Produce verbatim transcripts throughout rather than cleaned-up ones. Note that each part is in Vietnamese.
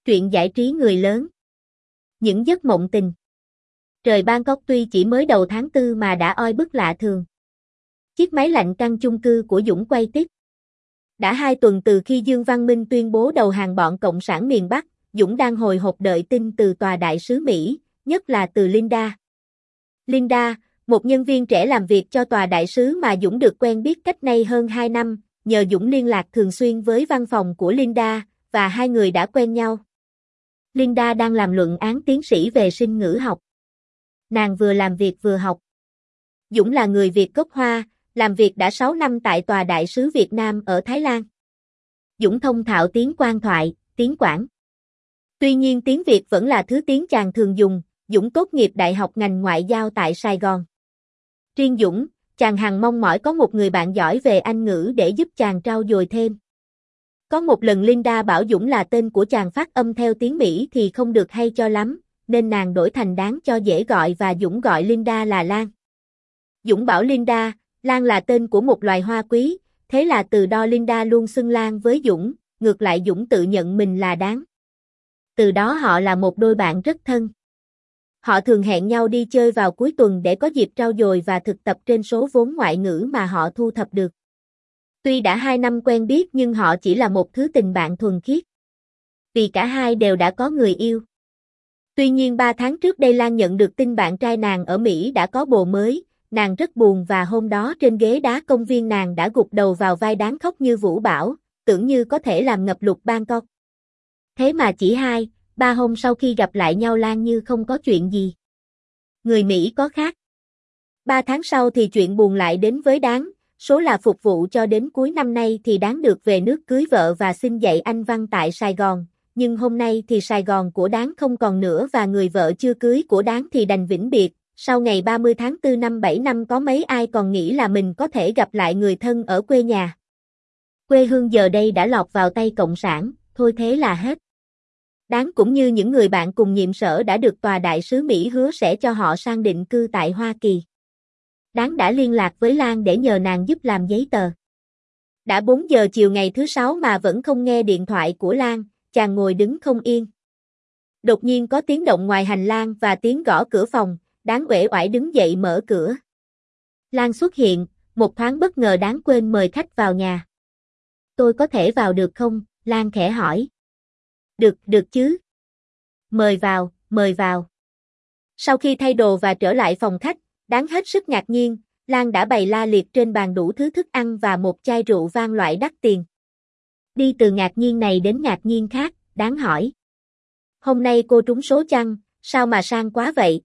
Truyện giải trí người lớn. Những giấc mộng tình. Trời Bangkok tuy chỉ mới đầu tháng tư mà đã oi bức lạ thường. Chiếc máy lạnh căn chung cư của Dũng quay tiếp. Đã hai tuần từ khi Dương Văn Minh tuyên bố đầu hàng bọn Cộng sản miền Bắc, Dũng đang hồi hộp đợi tin từ tòa đại sứ Mỹ, nhất là từ Linda. Linda, một nhân viên trẻ làm việc cho tòa đại sứ mà Dũng được quen biết cách nay hơn hai năm, nhờ Dũng liên lạc thường xuyên với văn phòng của Linda, và hai người đã quen nhau. Linda đang làm luận án tiến sĩ về sinh ngữ học. Nàng vừa làm việc vừa học. Dũng là người Việt gốc Hoa, làm việc đã sáu năm tại tòa đại sứ Việt Nam ở Thái Lan. Dũng thông thạo tiếng Quan thoại, tiếng Quảng. Tuy nhiên tiếng Việt vẫn là thứ tiếng chàng thường dùng. Dũng tốt nghiệp đại học ngành ngoại giao tại Sài Gòn. Riêng Dũng, chàng hằng mong mỏi có một người bạn giỏi về Anh ngữ để giúp chàng trau dồi thêm. Có một lần Linda bảo Dũng là tên của chàng phát âm theo tiếng Mỹ thì không được hay cho lắm, nên nàng đổi thành Đáng cho dễ gọi và Dũng gọi Linda là Lan. Dũng bảo Linda, Lan là tên của một loài hoa quý, thế là từ đó Linda luôn xưng Lan với Dũng, ngược lại Dũng tự nhận mình là Đáng. Từ đó họ là một đôi bạn rất thân. Họ thường hẹn nhau đi chơi vào cuối tuần để có dịp trau dồi và thực tập trên số vốn ngoại ngữ mà họ thu thập được. Tuy đã hai năm quen biết nhưng họ chỉ là một thứ tình bạn thuần khiết. Vì cả hai đều đã có người yêu. Tuy nhiên ba tháng trước đây Lan nhận được tin bạn trai nàng ở Mỹ đã có bồ mới, nàng rất buồn và hôm đó trên ghế đá công viên nàng đã gục đầu vào vai Đáng khóc như vũ bão, tưởng như có thể làm ngập lụt Bangkok. Thế mà chỉ hai, ba hôm sau khi gặp lại nhau Lan như không có chuyện gì. Người Mỹ có khác. Ba tháng sau thì chuyện buồn lại đến với Đáng, số là phục vụ cho đến cuối năm nay thì Đáng được về nước cưới vợ và xin dạy Anh văn tại Sài Gòn, nhưng hôm nay thì Sài Gòn của Đáng không còn nữa và người vợ chưa cưới của Đáng thì đành vĩnh biệt. Sau ngày ba mươi tháng tư năm bảy năm có mấy ai còn nghĩ là mình có thể gặp lại người thân ở quê nhà. Quê hương giờ đây đã lọt vào tay Cộng sản, thôi thế là hết. Đáng cũng như những người bạn cùng nhiệm sở đã được tòa đại sứ Mỹ hứa sẽ cho họ sang định cư tại Hoa Kỳ. Đáng đã liên lạc với Lan để nhờ nàng giúp làm giấy tờ. Đã bốn giờ chiều ngày thứ sáu mà vẫn không nghe điện thoại của Lan, chàng ngồi đứng không yên. Đột nhiên có tiếng động ngoài hành lang và tiếng gõ cửa phòng, Đáng uể oải đứng dậy mở cửa. Lan xuất hiện, một thoáng bất ngờ Đáng quên mời khách vào nhà. Tôi có thể vào được không? Lan khẽ hỏi. Được, được chứ. Mời vào, mời vào. Sau khi thay đồ và trở lại phòng khách, Đáng hết sức ngạc nhiên, Lan đã bày la liệt trên bàn đủ thứ thức ăn và một chai rượu vang loại đắt tiền. Đi từ ngạc nhiên này đến ngạc nhiên khác, Đáng hỏi. Hôm nay cô trúng số chăng, sao mà sang quá vậy?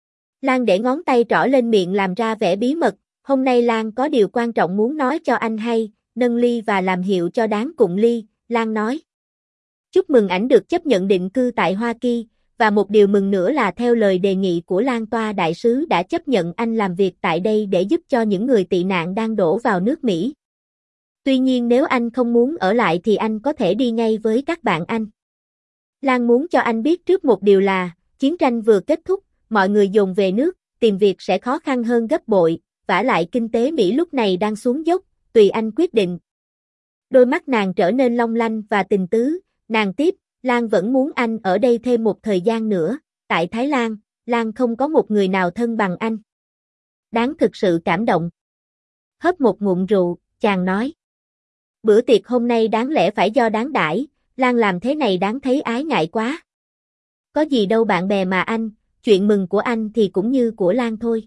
Lan để ngón tay trỏ lên miệng làm ra vẻ bí mật, hôm nay Lan có điều quan trọng muốn nói cho anh hay, nâng ly và làm hiệu cho Đáng cụng ly, Lan nói. Chúc mừng ảnh được chấp nhận định cư tại Hoa Kỳ, và một điều mừng nữa là theo lời đề nghị của Lan tòa đại sứ đã chấp nhận anh làm việc tại đây để giúp cho những người tị nạn đang đổ vào nước Mỹ. Tuy nhiên nếu anh không muốn ở lại thì anh có thể đi ngay với các bạn anh. Lan muốn cho anh biết trước một điều là, chiến tranh vừa kết thúc, mọi người dồn về nước, tìm việc sẽ khó khăn hơn gấp bội, vả lại kinh tế Mỹ lúc này đang xuống dốc, tùy anh quyết định. Đôi mắt nàng trở nên long lanh và tình tứ. Nàng tiếp, Lan vẫn muốn anh ở đây thêm một thời gian nữa, tại Thái Lan, Lan không có một người nào thân bằng anh. Đáng thực sự cảm động. Hớp một ngụm rượu, chàng nói. Bữa tiệc hôm nay đáng lẽ phải do Đáng đãi, Lan làm thế này Đáng thấy ái ngại quá. Có gì đâu bạn bè mà anh, chuyện mừng của anh thì cũng như của Lan thôi.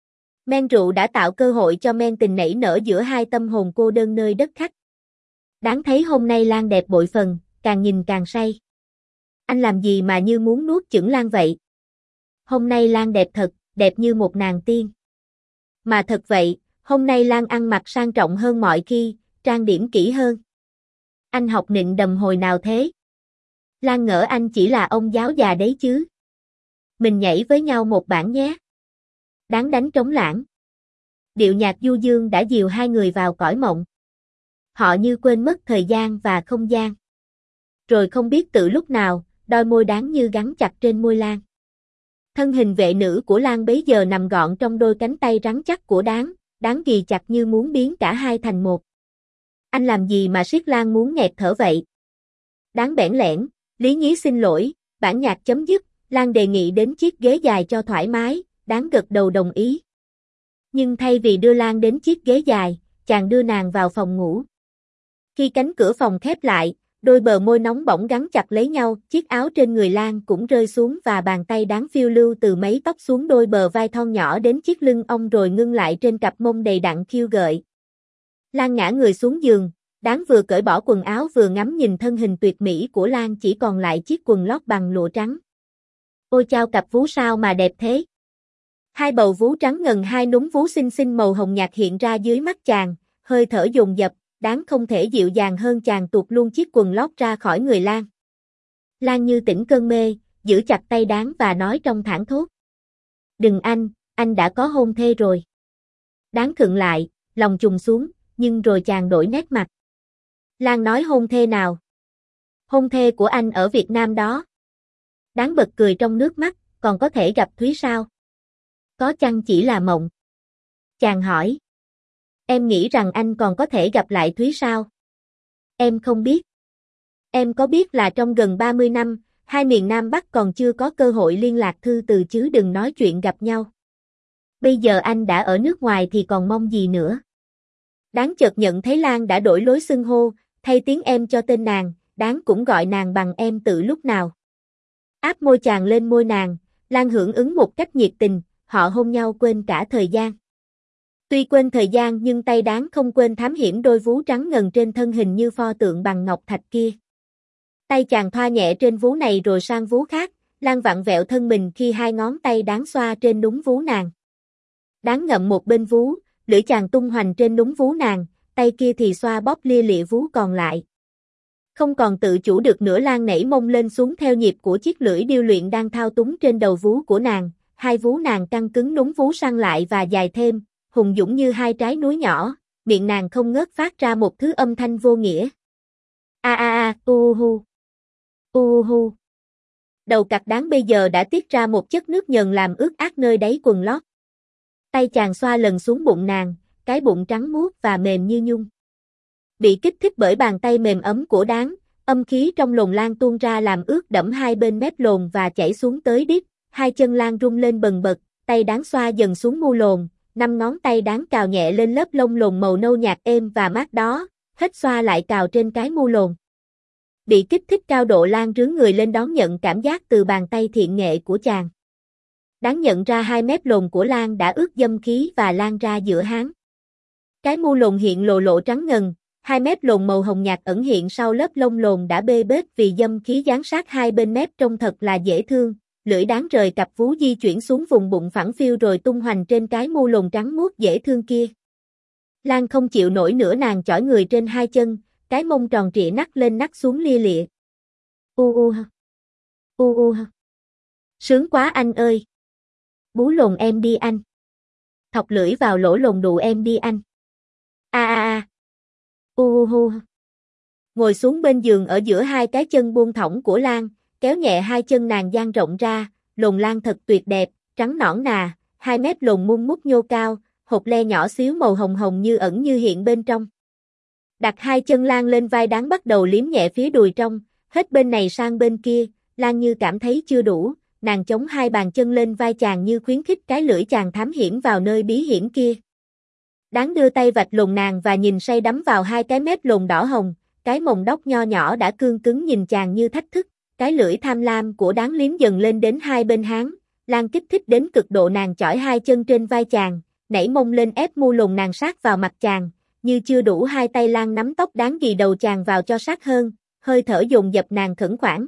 Men rượu đã tạo cơ hội cho men tình nảy nở giữa hai tâm hồn cô đơn nơi đất khách. Đáng thấy hôm nay Lan đẹp bội phần. Càng nhìn càng say. Anh làm gì mà như muốn nuốt chửng Lan vậy? Hôm nay Lan đẹp thật, đẹp như một nàng tiên. Mà thật vậy, hôm nay Lan ăn mặc sang trọng hơn mọi khi, trang điểm kỹ hơn. Anh học nịnh đầm hồi nào thế? Lan ngỡ anh chỉ là ông giáo già đấy chứ. Mình nhảy với nhau một bản nhé. Đáng đánh trống lãng. Điệu nhạc du dương đã dìu hai người vào cõi mộng. Họ như quên mất thời gian và không gian. Rồi không biết từ lúc nào, đôi môi Đáng như gắn chặt trên môi Lan. Thân hình vệ nữ của Lan bấy giờ nằm gọn trong đôi cánh tay rắn chắc của Đáng, Đáng ghì chặt như muốn biến cả hai thành một. Anh làm gì mà siết Lan muốn nghẹt thở vậy? Đáng bẽn lẽn, Lý Nhí xin lỗi, bản nhạc chấm dứt, Lan đề nghị đến chiếc ghế dài cho thoải mái, Đáng gật đầu đồng ý. Nhưng thay vì đưa Lan đến chiếc ghế dài, chàng đưa nàng vào phòng ngủ. Khi cánh cửa phòng khép lại, đôi bờ môi nóng bỏng gắn chặt lấy nhau, chiếc áo trên người Lan cũng rơi xuống và bàn tay Đáng phiêu lưu từ mấy tóc xuống đôi bờ vai thon nhỏ đến chiếc lưng ông rồi ngưng lại trên cặp mông đầy đặn khiêu gợi. Lan ngã người xuống giường, Đáng vừa cởi bỏ quần áo vừa ngắm nhìn thân hình tuyệt mỹ của Lan chỉ còn lại chiếc quần lót bằng lụa trắng. Ôi chao cặp vú sao mà đẹp thế. Hai bầu vú trắng ngần, hai núm vú xinh xinh màu hồng nhạt hiện ra dưới mắt chàng, hơi thở dồn dập, Đáng không thể dịu dàng hơn chàng tuột luôn chiếc quần lót ra khỏi người Lan. Lan như tỉnh cơn mê, giữ chặt tay Đáng và nói trong thảng thốt. Đừng anh, anh đã có hôn thê rồi. Đáng khựng lại, lòng trùng xuống, nhưng rồi chàng đổi nét mặt. Lan nói hôn thê nào? Hôn thê của anh ở Việt Nam đó. Đáng bật cười trong nước mắt, còn có thể gặp Thúy sao? Có chăng chỉ là mộng? Chàng hỏi. Em nghĩ rằng anh còn có thể gặp lại Thúy sao? Em không biết. Em có biết là trong gần ba mươi năm, hai miền Nam Bắc còn chưa có cơ hội liên lạc thư từ chứ đừng nói chuyện gặp nhau. Bây giờ anh đã ở nước ngoài thì còn mong gì nữa? Đáng chợt nhận thấy Lan đã đổi lối xưng hô, thay tiếng em cho tên nàng, Đáng cũng gọi nàng bằng em từ lúc nào. Áp môi chàng lên môi nàng, Lan hưởng ứng một cách nhiệt tình, họ hôn nhau quên cả thời gian. Tuy quên thời gian nhưng tay Đáng không quên thám hiểm đôi vú trắng ngần trên thân hình như pho tượng bằng ngọc thạch kia. Tay chàng thoa nhẹ trên vú này rồi sang vú khác, Lan vặn vẹo thân mình khi hai ngón tay Đáng xoa trên núm vú nàng. Đáng ngậm một bên vú, lưỡi chàng tung hoành trên núm vú nàng, tay kia thì xoa bóp lia lịa vú còn lại. Không còn tự chủ được nữa, Lan nảy mông lên xuống theo nhịp của chiếc lưỡi điêu luyện đang thao túng trên đầu vú của nàng, hai vú nàng căng cứng, núm vú săn lại và dài thêm, hùng dũng như hai trái núi nhỏ, miệng nàng không ngớt phát ra một thứ âm thanh vô nghĩa. A a a, u hu. U hu. Đầu cặc Đáng bây giờ đã tiết ra một chất nước nhờn làm ướt át nơi đáy quần lót. Tay chàng xoa lần xuống bụng nàng, cái bụng trắng muốt và mềm như nhung. Bị kích thích bởi bàn tay mềm ấm của Đáng, âm khí trong lồn Lan tuôn ra làm ướt đẫm hai bên mép lồn và chảy xuống tới đít, hai chân Lan rung lên bần bật, tay Đáng xoa dần xuống mu lồn, năm ngón tay Đáng cào nhẹ lên lớp lông lồn màu nâu nhạt êm và mát đó, hết xoa lại cào trên cái mu lồn. Bị kích thích cao độ, Lan rướn người lên đón nhận cảm giác từ bàn tay thiện nghệ của chàng. Đáng nhận ra hai mép lồn của Lan đã ướt dâm khí và lan ra giữa háng. Cái mu lồn hiện lồ lộ trắng ngần, hai mép lồn màu hồng nhạt ẩn hiện sau lớp lông lồn đã bê bết vì dâm khí dán sát hai bên mép trông thật là dễ thương. Lưỡi Đáng rời cặp vú di chuyển xuống vùng bụng phẳng phiu rồi tung hoành trên cái mu lồn trắng muốt dễ thương kia. Lan không chịu nổi nữa, nàng chỏi người trên hai chân, cái mông tròn trịa nắc lên nắc xuống lia lịa. U u ha. U u ha. Sướng quá anh ơi. Bú lồn em đi anh. Thọc lưỡi vào lỗ lồn đụ em đi anh. A a a. U hu. Ngồi xuống bên giường ở giữa hai cái chân buông thõng của Lan, kéo nhẹ hai chân nàng dang rộng ra, lồn Lan thật tuyệt đẹp, trắng nõn nà, hai mép lồn mun mút nhô cao, hột le nhỏ xíu màu hồng hồng như ẩn như hiện bên trong. Đặt hai chân Lan lên vai Đáng bắt đầu liếm nhẹ phía đùi trong, hết bên này sang bên kia, Lan như cảm thấy chưa đủ, nàng chống hai bàn chân lên vai chàng như khuyến khích cái lưỡi chàng thám hiểm vào nơi bí hiểm kia. Đáng đưa tay vạch lồn nàng và nhìn say đắm vào hai cái mép lồn đỏ hồng, cái mồng đốc nho nhỏ đã cương cứng nhìn chàng như thách thức, cái lưỡi tham lam của Đáng liếm dần lên đến hai bên háng, Lan kích thích đến cực độ, nàng chỏi hai chân trên vai chàng, nảy mông lên ép mu lồn nàng sát vào mặt chàng, như chưa đủ hai tay Lan nắm tóc Đáng ghì đầu chàng vào cho sát hơn, hơi thở dồn dập nàng khẩn khoản.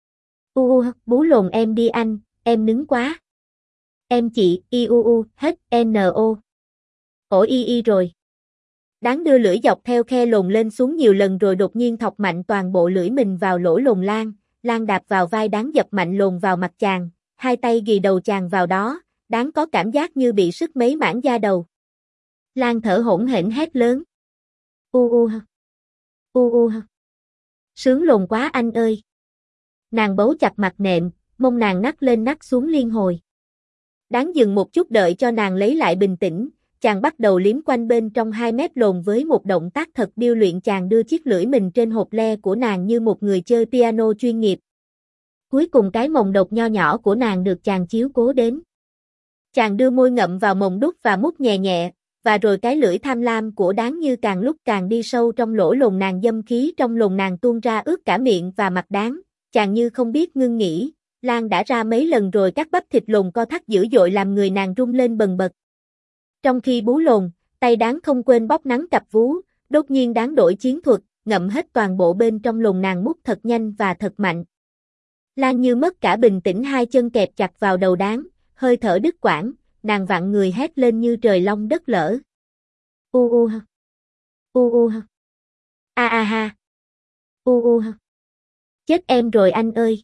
U u, bú lồn em đi anh, em nứng quá. Em chị, i u u, hết, n o. Ổ y y rồi. Đáng đưa lưỡi dọc theo khe lồn lên xuống nhiều lần rồi đột nhiên thọc mạnh toàn bộ lưỡi mình vào lỗ lồn Lan, Lan đạp vào vai Đáng dập mạnh lồn vào mặt chàng, hai tay ghì đầu chàng vào đó, Đáng có cảm giác như bị sứt mấy mảng da đầu. Lan thở hổn hển hét lớn. U u ha. U u ha. Sướng lồn quá anh ơi. Nàng bấu chặt mặt nệm, mông nàng nắc lên nắc xuống liên hồi. Đáng dừng một chút đợi cho nàng lấy lại bình tĩnh, chàng bắt đầu liếm quanh bên trong hai mép lồn với một động tác thật điêu luyện, chàng đưa chiếc lưỡi mình trên hột le của nàng như một người chơi piano chuyên nghiệp. cuối cùng cái mồng đột nho nhỏ của nàng được chàng chiếu cố đến. Chàng đưa môi ngậm vào mồng đút và mút nhẹ nhẹ, và rồi cái lưỡi tham lam của Đáng Như càng lúc càng đi sâu trong lỗ lồn nàng, dâm khí trong lồn nàng tuôn ra ướt cả miệng và mặt Đáng. Chàng như không biết ngưng nghỉ, Lan đã ra mấy lần rồi, các bắp thịt lồn co thắt dữ dội làm người nàng rung lên bần bật. Trong khi bú lồn, tay Đáng không quên bóp nắn cặp vú, đột nhiên Đáng đổi chiến thuật, ngậm hết toàn bộ bên trong lồn nàng, mút thật nhanh và thật mạnh. Lan như mất cả bình tĩnh, hai chân kẹp chặt vào đầu Đáng, hơi thở đứt quãng, nàng vặn người hét lên như trời long đất lở. U u ha. U u ha. A a ha. U u ha. Chết em rồi anh ơi.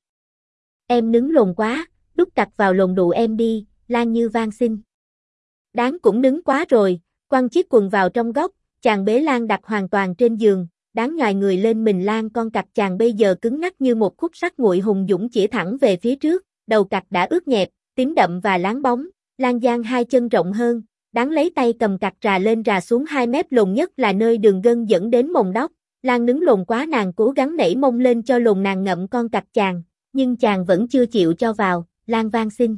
Em nứng lồn quá, đút cặt vào lồn đụ em đi, Lan như van xin. Đáng cũng nứng quá rồi, quăng chiếc quần vào trong góc, chàng bế Lan đặt hoàn toàn trên giường, Đáng nhòi người lên mình Lan, con cặc chàng bây giờ cứng ngắc như một khúc sắt nguội, hùng dũng chĩa thẳng về phía trước, đầu cặc đã ướt nhẹp, tím đậm và láng bóng. Lan dang hai chân rộng hơn, Đáng lấy tay cầm cặc rà lên rà xuống hai mép lồn, nhất là nơi đường gân dẫn đến mồng đóc. Lan nứng lồn quá, nàng cố gắng nảy mông lên cho lồn nàng ngậm con cặc chàng, nhưng chàng vẫn chưa chịu cho vào. Lan van xin.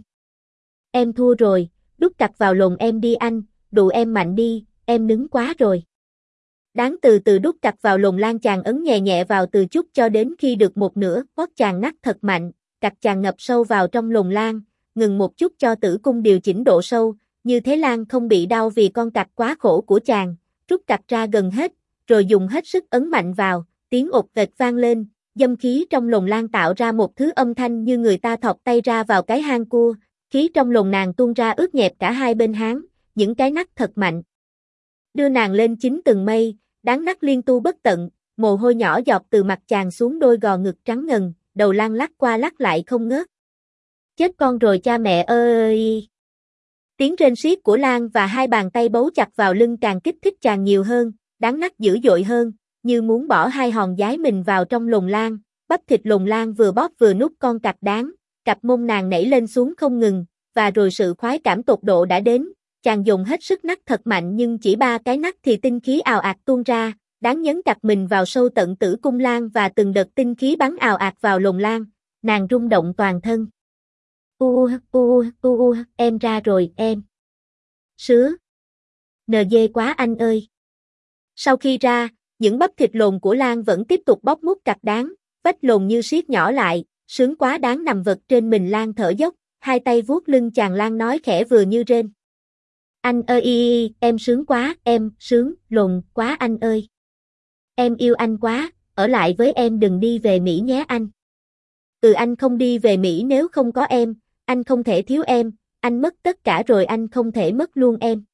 Em thua rồi, đút cặc vào lồn em đi anh, đụ em mạnh đi, em nứng quá rồi. Đáng từ từ đút cặc vào lồn Lan, chàng ấn nhẹ nhẹ vào từ chút cho đến khi được một nửa, hót chàng nắc thật mạnh, cặc chàng ngập sâu vào trong lồn Lan, ngừng một chút cho tử cung điều chỉnh độ sâu, như thế Lan không bị đau vì con cặc quá khổ của chàng, rút cặc ra gần hết, rồi dùng hết sức ấn mạnh vào, tiếng ột vệt vang lên, dâm khí trong lồn Lan tạo ra một thứ âm thanh như người ta thọc tay ra vào cái hang cua, khí trong lồn nàng tuôn ra ướt nhẹp cả hai bên háng, những cái nắc thật mạnh. Đưa nàng lên chín tầng mây, Đáng nắc liên tu bất tận, mồ hôi nhỏ giọt từ mặt chàng xuống đôi gò ngực trắng ngần, đầu Lan lắc qua lắc lại không ngớt. Chết con rồi cha mẹ ơi! Tiếng rên xiết của Lan và hai bàn tay bấu chặt vào lưng càng kích thích chàng nhiều hơn, Đáng nắc dữ dội hơn, như muốn bỏ hai hòn giái mình vào trong lồn Lan, bắp thịt lồn Lan vừa bóp vừa nút con cặc Đáng, cặp mông nàng nảy lên xuống không ngừng, và rồi sự khoái cảm tột độ đã đến, chàng dùng hết sức nắc thật mạnh, nhưng chỉ ba cái nắc thì tinh khí ào ạt tuôn ra, Đáng nhấn cặp mình vào sâu tận tử cung Lan và từng đợt tinh khí bắn ào ạt vào lồn Lan, nàng rung động toàn thân. U u u u em ra rồi em. Sứa. Nờ dê quá anh ơi. Sau khi ra, những bắp thịt lồn của Lan vẫn tiếp tục bóp mút cặc Đáng, vách lồn như siết nhỏ lại, sướng quá. Đáng nằm vật trên mình Lan thở dốc, hai tay vuốt lưng chàng, Lan nói khẽ vừa như rên. Anh ơi, em sướng quá, em sướng lồn quá anh ơi. Em yêu anh quá, ở lại với em, đừng đi về Mỹ nhé anh. Ừ, anh không đi về Mỹ nếu không có em, anh không thể thiếu em, anh mất tất cả rồi anh không thể mất luôn em.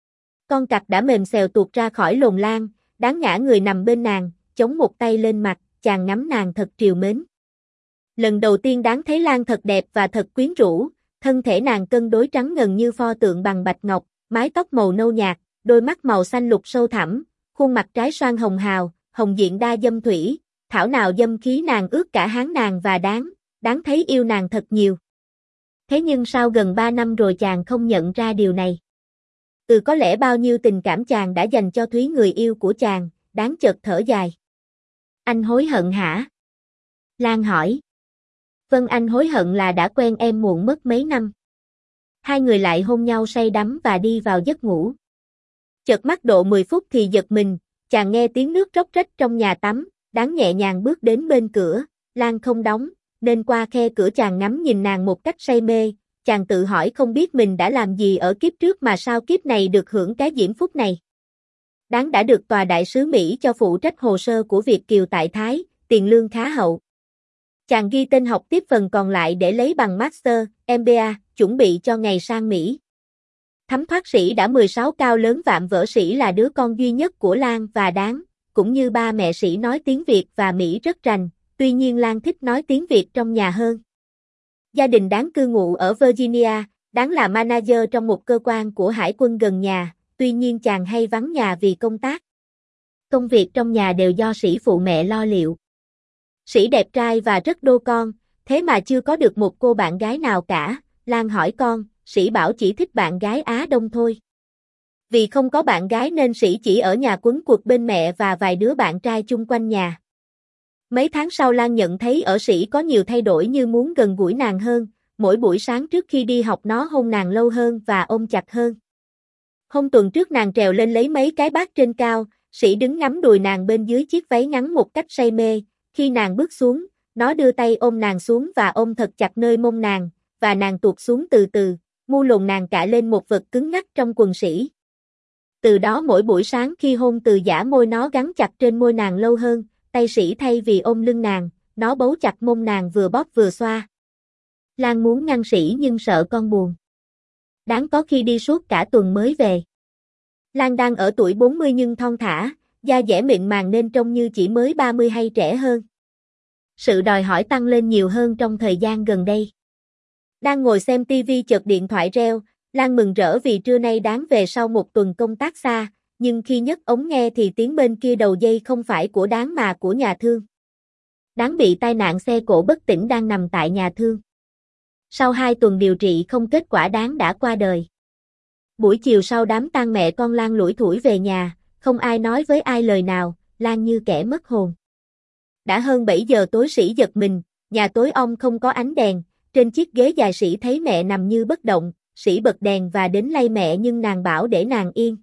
Con cặc đã mềm xèo tuột ra khỏi lồn Lan, Đáng ngã người nằm bên nàng, chống một tay lên mặt, chàng ngắm nàng thật trìu mến. Lần đầu tiên Đáng thấy Lan thật đẹp và thật quyến rũ, thân thể nàng cân đối trắng ngần như pho tượng bằng bạch ngọc, mái tóc màu nâu nhạt, đôi mắt màu xanh lục sâu thẳm, khuôn mặt trái xoan hồng hào, hồng diện đa dâm thủy, thảo nào dâm khí nàng ướt cả háng nàng và Đáng, Đáng thấy yêu nàng thật nhiều. Thế nhưng sao gần ba năm rồi chàng không nhận ra điều này? Ừ, có lẽ bao nhiêu tình cảm chàng đã dành cho Thúy, người yêu của chàng, Đáng chợt thở dài. Anh hối hận hả? Lan hỏi. Vâng, anh hối hận là đã quen em muộn mất mấy năm. Hai người lại hôn nhau say đắm và đi vào giấc ngủ. Chợt mắt độ mười phút thì giật mình, chàng nghe tiếng nước róc rách trong nhà tắm, Đáng nhẹ nhàng bước đến bên cửa, Lan không đóng, nên qua khe cửa chàng ngắm nhìn nàng một cách say mê, chàng tự hỏi không biết mình đã làm gì ở kiếp trước mà sao kiếp này được hưởng cái diễm phúc này. Đáng đã được tòa đại sứ Mỹ cho phụ trách hồ sơ của Việt kiều tại Thái, tiền lương khá hậu. Chàng ghi tên học tiếp phần còn lại để lấy bằng Master, em bê a, chuẩn bị cho ngày sang Mỹ. Thấm thoát sĩ đã mười sáu, cao lớn vạm vỡ, sĩ là đứa con duy nhất của Lan và Đáng, cũng như ba mẹ sĩ nói tiếng Việt và Mỹ rất rành, tuy nhiên Lan thích nói tiếng Việt trong nhà hơn. Gia đình Đáng cư ngụ ở Virginia, Đáng là manager trong một cơ quan của hải quân gần nhà, tuy nhiên chàng hay vắng nhà vì công tác. Công việc trong nhà đều do sĩ phụ mẹ lo liệu. Sĩ đẹp trai và rất đô con, thế mà chưa có được một cô bạn gái nào cả. Lan hỏi con, sĩ bảo chỉ thích bạn gái Á Đông thôi. Vì không có bạn gái nên sĩ chỉ ở nhà quấn quật bên mẹ và vài đứa bạn trai chung quanh nhà. Mấy tháng sau Lan nhận thấy ở Sĩ có nhiều thay đổi như muốn gần gũi nàng hơn, mỗi buổi sáng trước khi đi học nó hôn nàng lâu hơn và ôm chặt hơn. Hôm tuần trước nàng trèo lên lấy mấy cái bát trên cao, Sĩ đứng ngắm đùi nàng bên dưới chiếc váy ngắn một cách say mê, khi nàng bước xuống, nó đưa tay ôm nàng xuống và ôm thật chặt nơi mông nàng, và nàng tuột xuống từ từ, mu lồn nàng cạ lên một vật cứng ngắc trong quần Sĩ. Từ đó mỗi buổi sáng khi hôn từ giả môi nó gắn chặt trên môi nàng lâu hơn, tay Sĩ thay vì ôm lưng nàng, nó bấu chặt mông nàng vừa bóp vừa xoa. Lan muốn ngăn Sĩ nhưng sợ con buồn. Đáng có khi đi suốt cả tuần mới về. Lan đang ở tuổi bốn mươi nhưng thon thả, da dẻ mịn màng nên trông như chỉ mới ba mươi hay trẻ hơn. Sự đòi hỏi tăng lên nhiều hơn trong thời gian gần đây. Đang ngồi xem tivi chợt điện thoại reo, Lan mừng rỡ vì trưa nay đáng về sau một tuần công tác xa, nhưng khi nhấc ống nghe thì tiếng bên kia đầu dây không phải của Đáng mà của nhà thương. Đáng bị tai nạn xe cộ bất tỉnh đang nằm tại nhà thương. Sau hai tuần điều trị không kết quả Đáng đã qua đời. Buổi chiều sau đám tang mẹ con Lan lủi thủi về nhà, không ai nói với ai lời nào, Lan như kẻ mất hồn. Đã hơn bảy giờ tối Sĩ giật mình, nhà tối om không có ánh đèn, trên chiếc ghế dài Sĩ thấy mẹ nằm như bất động, Sĩ bật đèn và đến lay mẹ nhưng nàng bảo để nàng yên.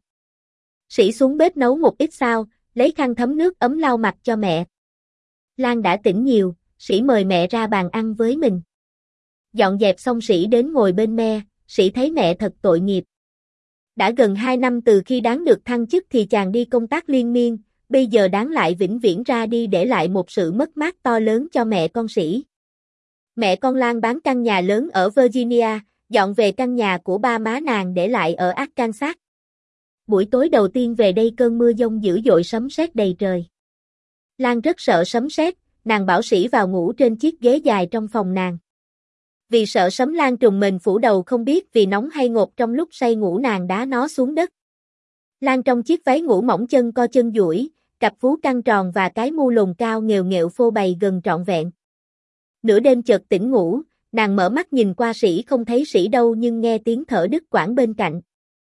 Sĩ xuống bếp nấu một ít sao, lấy khăn thấm nước ấm lau mặt cho mẹ. Lan đã tỉnh nhiều, Sĩ mời mẹ ra bàn ăn với mình. Dọn dẹp xong Sĩ đến ngồi bên me, Sĩ thấy mẹ thật tội nghiệp. Đã gần hai năm từ khi Đáng được thăng chức thì chàng đi công tác liên miên, bây giờ Đáng lại vĩnh viễn ra đi để lại một sự mất mát to lớn cho mẹ con Sĩ. Mẹ con Lan bán căn nhà lớn ở Virginia, dọn về căn nhà của ba má nàng để lại ở Arkansas. Buổi tối đầu tiên về đây cơn mưa dông dữ dội sấm sét đầy trời. Lan rất sợ sấm sét, nàng bảo Sĩ vào ngủ trên chiếc ghế dài trong phòng nàng. Vì sợ sấm Lan trùng mình phủ đầu không biết vì nóng hay ngột trong lúc say ngủ nàng đá nó xuống đất. Lan trong chiếc váy ngủ mỏng chân co chân duỗi, cặp vú căng tròn và cái mu lồn cao nghèo nghẹo phô bày gần trọn vẹn. Nửa đêm chợt tỉnh ngủ, nàng mở mắt nhìn qua Sĩ không thấy Sĩ đâu nhưng nghe tiếng thở đứt quãng bên cạnh.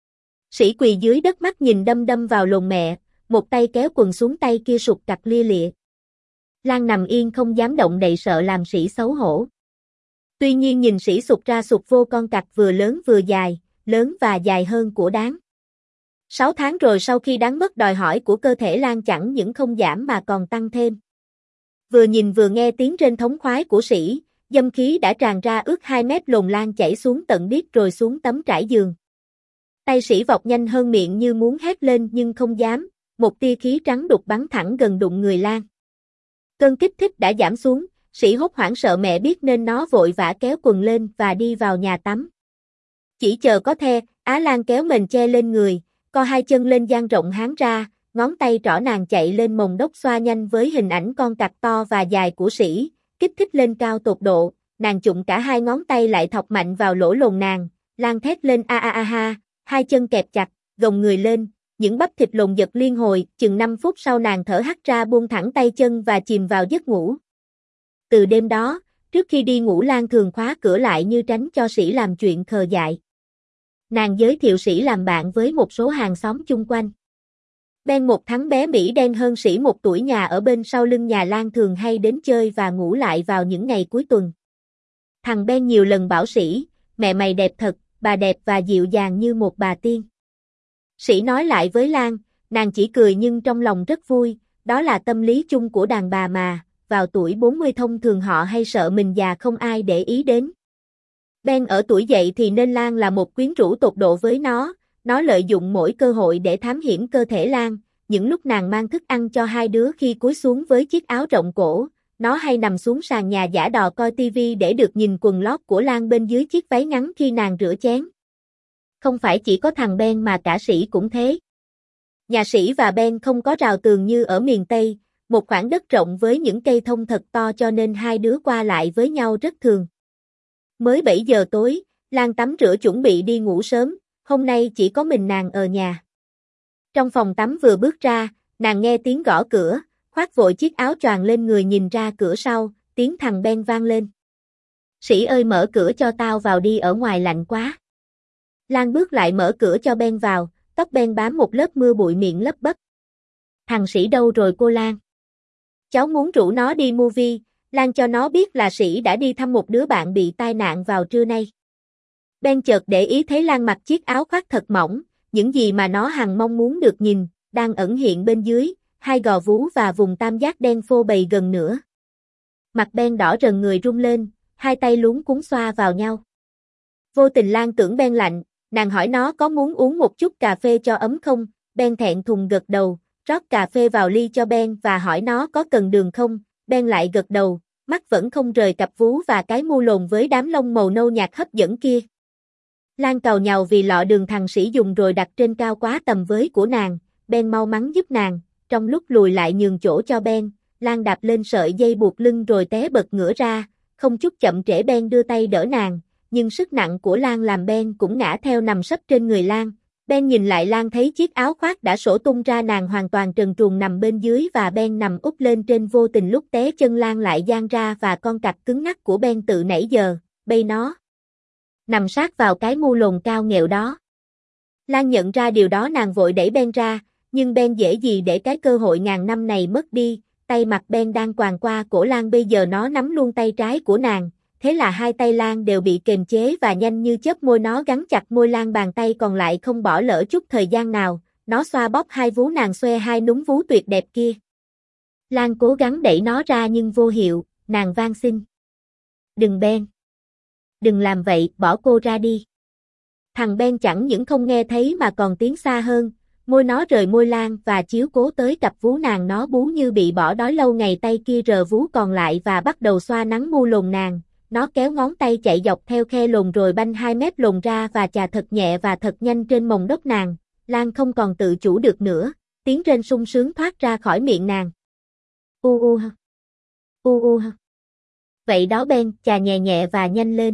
Sĩ quỳ dưới đất mắt nhìn đâm đâm vào lồn mẹ, một tay kéo quần xuống tay kia sụt cặt lia lịa. Lan nằm yên không dám động đậy sợ làm Sĩ xấu hổ. Tuy nhiên nhìn Sĩ sụt ra sụt vô con cặc vừa lớn vừa dài, lớn và dài hơn của Đáng. Sáu tháng rồi sau khi Đáng mất đòi hỏi của cơ thể Lan chẳng những không giảm mà còn tăng thêm. Vừa nhìn vừa nghe tiếng rên thống khoái của Sĩ, dâm khí đã tràn ra ước hai mét lồn Lan chảy xuống tận đít rồi xuống tấm trải giường. Tay Sĩ vọt nhanh hơn miệng như muốn hét lên nhưng không dám, một tia khí trắng đục bắn thẳng gần đụng người Lan. Cơn kích thích đã giảm xuống, Sĩ hốt hoảng sợ mẹ biết nên nó vội vã kéo quần lên và đi vào nhà tắm. Chỉ chờ có the, Á Lan kéo mền che lên người, co hai chân lên dang rộng háng ra, ngón tay trỏ nàng chạy lên mồng đốc xoa nhanh với hình ảnh con cặc to và dài của Sĩ, kích thích lên cao tột độ, nàng chụng cả hai ngón tay lại thọc mạnh vào lỗ lồn nàng, Lan thét lên a a a ha, hai chân kẹp chặt, gồng người lên, những bắp thịt lồn giật liên hồi, chừng năm phút sau nàng thở hắt ra buông thẳng tay chân và chìm vào giấc ngủ. Từ đêm đó, trước khi đi ngủ Lan thường khóa cửa lại như tránh cho Sĩ làm chuyện khờ dại. Nàng giới thiệu Sĩ làm bạn với một số hàng xóm chung quanh. Ben một thằng bé Mỹ đen hơn Sĩ một tuổi nhà ở bên sau lưng nhà Lan thường hay đến chơi và ngủ lại vào những ngày cuối tuần. Thằng Ben nhiều lần bảo Sĩ, mẹ mày đẹp thật, bà đẹp và dịu dàng như một bà tiên. Sĩ nói lại với Lan, nàng chỉ cười nhưng trong lòng rất vui, đó là tâm lý chung của đàn bà mà, vào tuổi bốn mươi thông thường họ hay sợ mình già không ai để ý đến. Ben ở tuổi dậy thì nên Lan là một quyến rũ tột độ với nó, nó lợi dụng mỗi cơ hội để thám hiểm cơ thể Lan, những lúc nàng mang thức ăn cho hai đứa khi cúi xuống với chiếc áo rộng cổ, nó hay nằm xuống sàn nhà giả đò coi tivi để được nhìn quần lót của Lan bên dưới chiếc váy ngắn khi nàng rửa chén. Không phải chỉ có thằng Ben mà cả Sĩ cũng thế. Nhà Sĩ và Ben không có rào tường như ở miền Tây, một khoảng đất rộng với những cây thông thật to cho nên hai đứa qua lại với nhau rất thường. Mới bảy giờ tối, Lan tắm rửa chuẩn bị đi ngủ sớm, hôm nay chỉ có mình nàng ở nhà. Trong phòng tắm vừa bước ra, nàng nghe tiếng gõ cửa, khoác vội chiếc áo choàng lên người nhìn ra cửa sau, tiếng thằng Ben vang lên. Sĩ ơi mở cửa cho tao vào đi ở ngoài lạnh quá. Lan bước lại mở cửa cho Ben vào, tóc Ben bám một lớp mưa bụi miệng lấp bấp. Thằng Sĩ đâu rồi cô Lan? Cháu muốn rủ nó đi movie, Lan cho nó biết là Sĩ đã đi thăm một đứa bạn bị tai nạn vào trưa nay. Ben chợt để ý thấy Lan mặc chiếc áo khoác thật mỏng, những gì mà nó hằng mong muốn được nhìn, đang ẩn hiện bên dưới, hai gò vú và vùng tam giác đen phô bày gần nữa. Mặt Ben đỏ rần, người rung lên, hai tay luống cuống xoa vào nhau. Vô tình Lan tưởng Ben lạnh, nàng hỏi nó có muốn uống một chút cà phê cho ấm không, Ben thẹn thùng gật đầu, rót cà phê vào ly cho Ben và hỏi nó có cần đường không, Ben lại gật đầu, mắt vẫn không rời cặp vú và cái mu lồn với đám lông màu nâu nhạt hấp dẫn kia. Lan càu nhàu vì lọ đường thằng Sĩ dùng rồi đặt trên cao quá tầm với của nàng, Ben mau mắn giúp nàng, trong lúc lùi lại nhường chỗ cho Ben, Lan đạp lên sợi dây buộc lưng rồi té bật ngửa ra, không chút chậm trễ Ben đưa tay đỡ nàng, nhưng sức nặng của Lan làm Ben cũng ngã theo nằm sấp trên người Lan. Ben nhìn lại Lan thấy chiếc áo khoác đã sổ tung ra, nàng hoàn toàn trần truồng nằm bên dưới và Ben nằm úp lên trên. Vô tình lúc té chân Lan lại giang ra và con cặc cứng ngắc của Ben tự nãy giờ, bây nó nằm sát vào cái mu lồn cao nghẹo đó. Lan nhận ra điều đó, nàng vội đẩy Ben ra, nhưng Ben dễ gì để cái cơ hội ngàn năm này mất đi, tay mặt Ben đang quàng qua cổ Lan, bây giờ nó nắm luôn tay trái của nàng, thế là hai tay Lan đều bị kềm chế và nhanh như chớp môi nó gắn chặt môi Lan, bàn tay còn lại không bỏ lỡ chút thời gian nào, nó xoa bóp hai vú nàng, xoe hai núm vú tuyệt đẹp kia. Lan cố gắng đẩy nó ra nhưng vô hiệu, nàng van xin. Đừng Ben. Đừng làm vậy, bỏ cô ra đi. Thằng Ben chẳng những không nghe thấy mà còn tiến xa hơn, môi nó rời môi Lan và chiếu cố tới cặp vú nàng, nó bú như bị bỏ đói lâu ngày, tay kia rờ vú còn lại và bắt đầu xoa nắng mu lồn nàng, nó kéo ngón tay chạy dọc theo khe lồn rồi banh hai mép lồn ra và chà thật nhẹ và thật nhanh trên mồng đốc nàng, Lan không còn tự chủ được nữa, tiếng rên sung sướng thoát ra khỏi miệng nàng. U u ha. U u ha. Vậy đó Ben, chà nhẹ nhẹ và nhanh lên.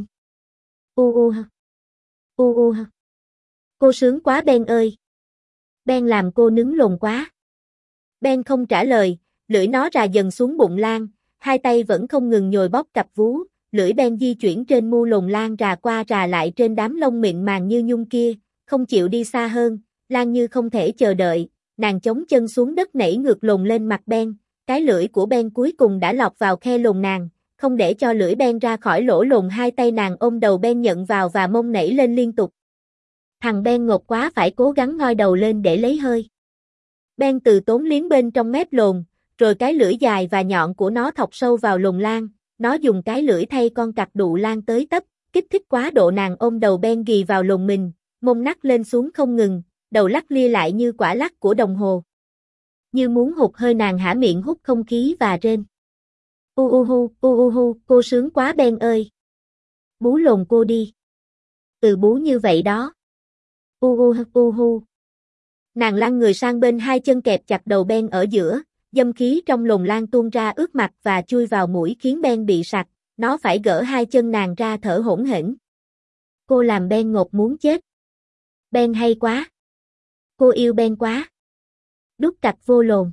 U u ha. U u ha. Cô sướng quá Ben ơi. Ben làm cô nứng lồn quá. Ben không trả lời, lưỡi nó rà dần xuống bụng Lan, hai tay vẫn không ngừng nhồi bóp cặp vú, lưỡi Ben di chuyển trên mu lồn Lan rà qua rà lại trên đám lông mịn màng như nhung kia, không chịu đi xa hơn. Lan như không thể chờ đợi, nàng chống chân xuống đất nảy ngược lồn lên mặt Ben, cái lưỡi của Ben cuối cùng đã lọt vào khe lồn nàng, không để cho lưỡi Ben ra khỏi lỗ lồn, hai tay nàng ôm đầu Ben nhận vào và mông nảy lên liên tục. Thằng Ben ngột quá phải cố gắng ngoi đầu lên để lấy hơi. Ben từ tốn liếng bên trong mép lồn, rồi cái lưỡi dài và nhọn của nó thọc sâu vào lồn Lan, nó dùng cái lưỡi thay con cặc đụ Lan tới tấp, kích thích quá độ nàng ôm đầu Ben ghì vào lồn mình, mông nắc lên xuống không ngừng, đầu lắc lia lại như quả lắc của đồng hồ. Như muốn hụt hơi, nàng há miệng hút không khí và rên. U u hu, u u hu, cô sướng quá Ben ơi. Bú lồn cô đi. Ừ, bú như vậy đó. U u u hu. Nàng lăn người sang bên, hai chân kẹp chặt đầu Ben ở giữa, dâm khí trong lồn Lan tuôn ra ướt mặt và chui vào mũi khiến Ben bị sặc, nó phải gỡ hai chân nàng ra thở hổn hển. Cô làm Ben ngột muốn chết. Ben hay quá. Cô yêu Ben quá. Đút cặc vô lồn.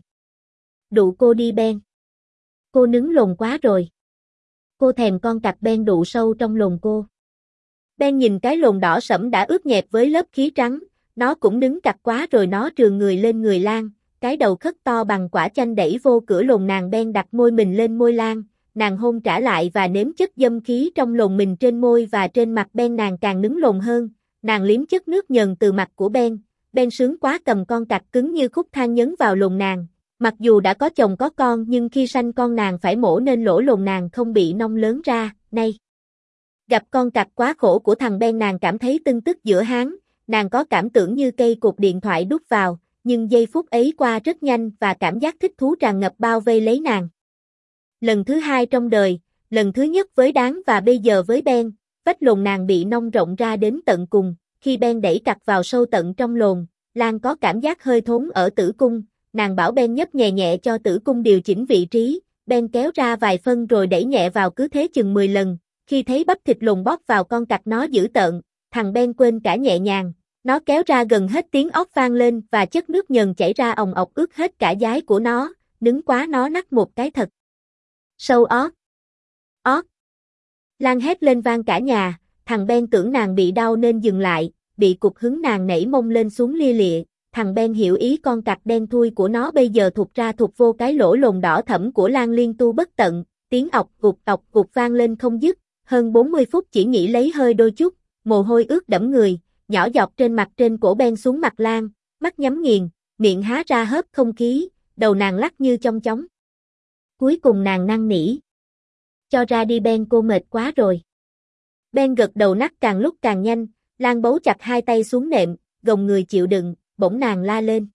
Đụ cô đi Ben. Cô nứng lồn quá rồi. Cô thèm con cặc Ben đụ sâu trong lồn cô. Ben nhìn cái lồn đỏ sẫm đã ướt nhẹp với lớp khí trắng, nó cũng nứng cặc quá rồi, nó trườn người lên người Lan, cái đầu khất to bằng quả chanh đẩy vô cửa lồn nàng. Ben đặt môi mình lên môi Lan, nàng hôn trả lại và nếm chất dâm khí trong lồn mình trên môi và trên mặt Ben, nàng càng nứng lồn hơn, nàng liếm chất nước nhờn từ mặt của Ben. Ben sướng quá, cầm con cặc cứng như khúc than nhấn vào lồn nàng. Mặc dù đã có chồng có con nhưng khi sanh con nàng phải mổ nên lỗ lồn nàng không bị nông lớn ra, nay. Gặp con cặc quá khổ của thằng Ben, nàng cảm thấy tưng tức giữa háng, nàng có cảm tưởng như cây cột điện thoại đút vào, nhưng giây phút ấy qua rất nhanh và cảm giác thích thú tràn ngập bao vây lấy nàng. Lần thứ hai trong đời, lần thứ nhất với Đáng và bây giờ với Ben, vách lồn nàng bị nông rộng ra đến tận cùng, khi Ben đẩy cặc vào sâu tận trong lồn, Lan có cảm giác hơi thốn ở tử cung, nàng bảo Ben nhấp nhẹ nhẹ cho tử cung điều chỉnh vị trí, Ben kéo ra vài phân rồi đẩy nhẹ vào, cứ thế chừng mười lần, khi thấy bắp thịt lồn bóp vào con cặc nó dữ tợn, thằng Ben quên cả nhẹ nhàng, nó kéo ra gần hết, tiếng óc vang lên và chất nước nhờn chảy ra òng ọc ướt hết cả giái của nó, nứng quá nó nắc một cái thật sâu. Ót, ót. Lan hét lên vang cả nhà, thằng Ben tưởng nàng bị đau nên dừng lại, bị cục hứng nàng nảy mông lên xuống lia lịa, thằng Ben hiểu ý con cặc đen thui của nó bây giờ thụt ra thụt vô cái lỗ lồn đỏ thẫm của Lan liên tu bất tận, tiếng ọc cục ọc cục vang lên không dứt, hơn bốn mươi phút chỉ nghỉ lấy hơi đôi chút, mồ hôi ướt đẫm người, nhỏ giọt trên mặt trên cổ Ben xuống mặt Lan, mắt nhắm nghiền, miệng há ra hớp không khí, đầu nàng lắc như chong chóng. Cuối cùng nàng năn nỉ. Cho ra đi Ben, cô mệt quá rồi. Ben gật đầu nắc càng lúc càng nhanh, Lan bấu chặt hai tay xuống nệm, gồng người chịu đựng, bỗng nàng la lên.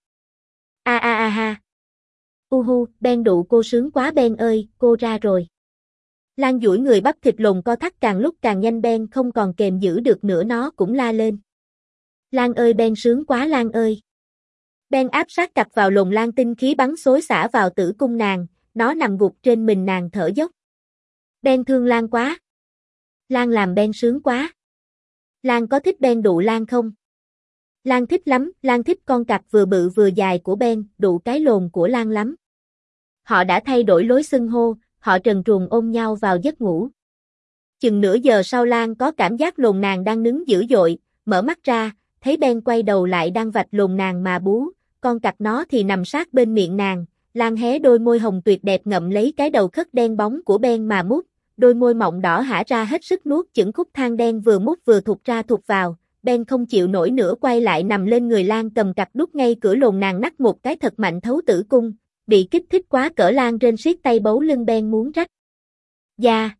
A a a ha. U hu, Ben đụ cô sướng quá Ben ơi, cô ra rồi. Lan duỗi người bắp thịt lồn co thắt càng lúc càng nhanh, Ben không còn kềm giữ được nữa, nó cũng la lên. Lan ơi Ben sướng quá Lan ơi. Ben áp sát cặt vào lồn Lan, tinh khí bắn xối xả vào tử cung nàng, nó nằm gục trên mình nàng thở dốc. Ben thương Lan quá. Lan làm Ben sướng quá. Lan có thích Ben đụ Lan không? Lan thích lắm, Lan thích con cặc vừa bự vừa dài của Ben, đụ cái lồn của Lan lắm. Họ đã thay đổi lối xưng hô, họ trần truồng ôm nhau vào giấc ngủ. Chừng nửa giờ sau Lan có cảm giác lồn nàng đang nứng dữ dội, mở mắt ra, thấy Ben quay đầu lại đang vạch lồn nàng mà bú, con cặc nó thì nằm sát bên miệng nàng. Lan hé đôi môi hồng tuyệt đẹp ngậm lấy cái đầu khất đen bóng của Ben mà mút, đôi môi mọng đỏ hả ra hết sức nuốt chửng khúc than đen vừa mút vừa thụt ra thụt vào. Ben không chịu nổi nữa quay lại nằm lên người Lan, cầm cặc đút ngay cửa lồn nàng nắc một cái thật mạnh thấu tử cung, bị kích thích quá cỡ Lan trên siết tay bấu lưng Ben muốn rách da.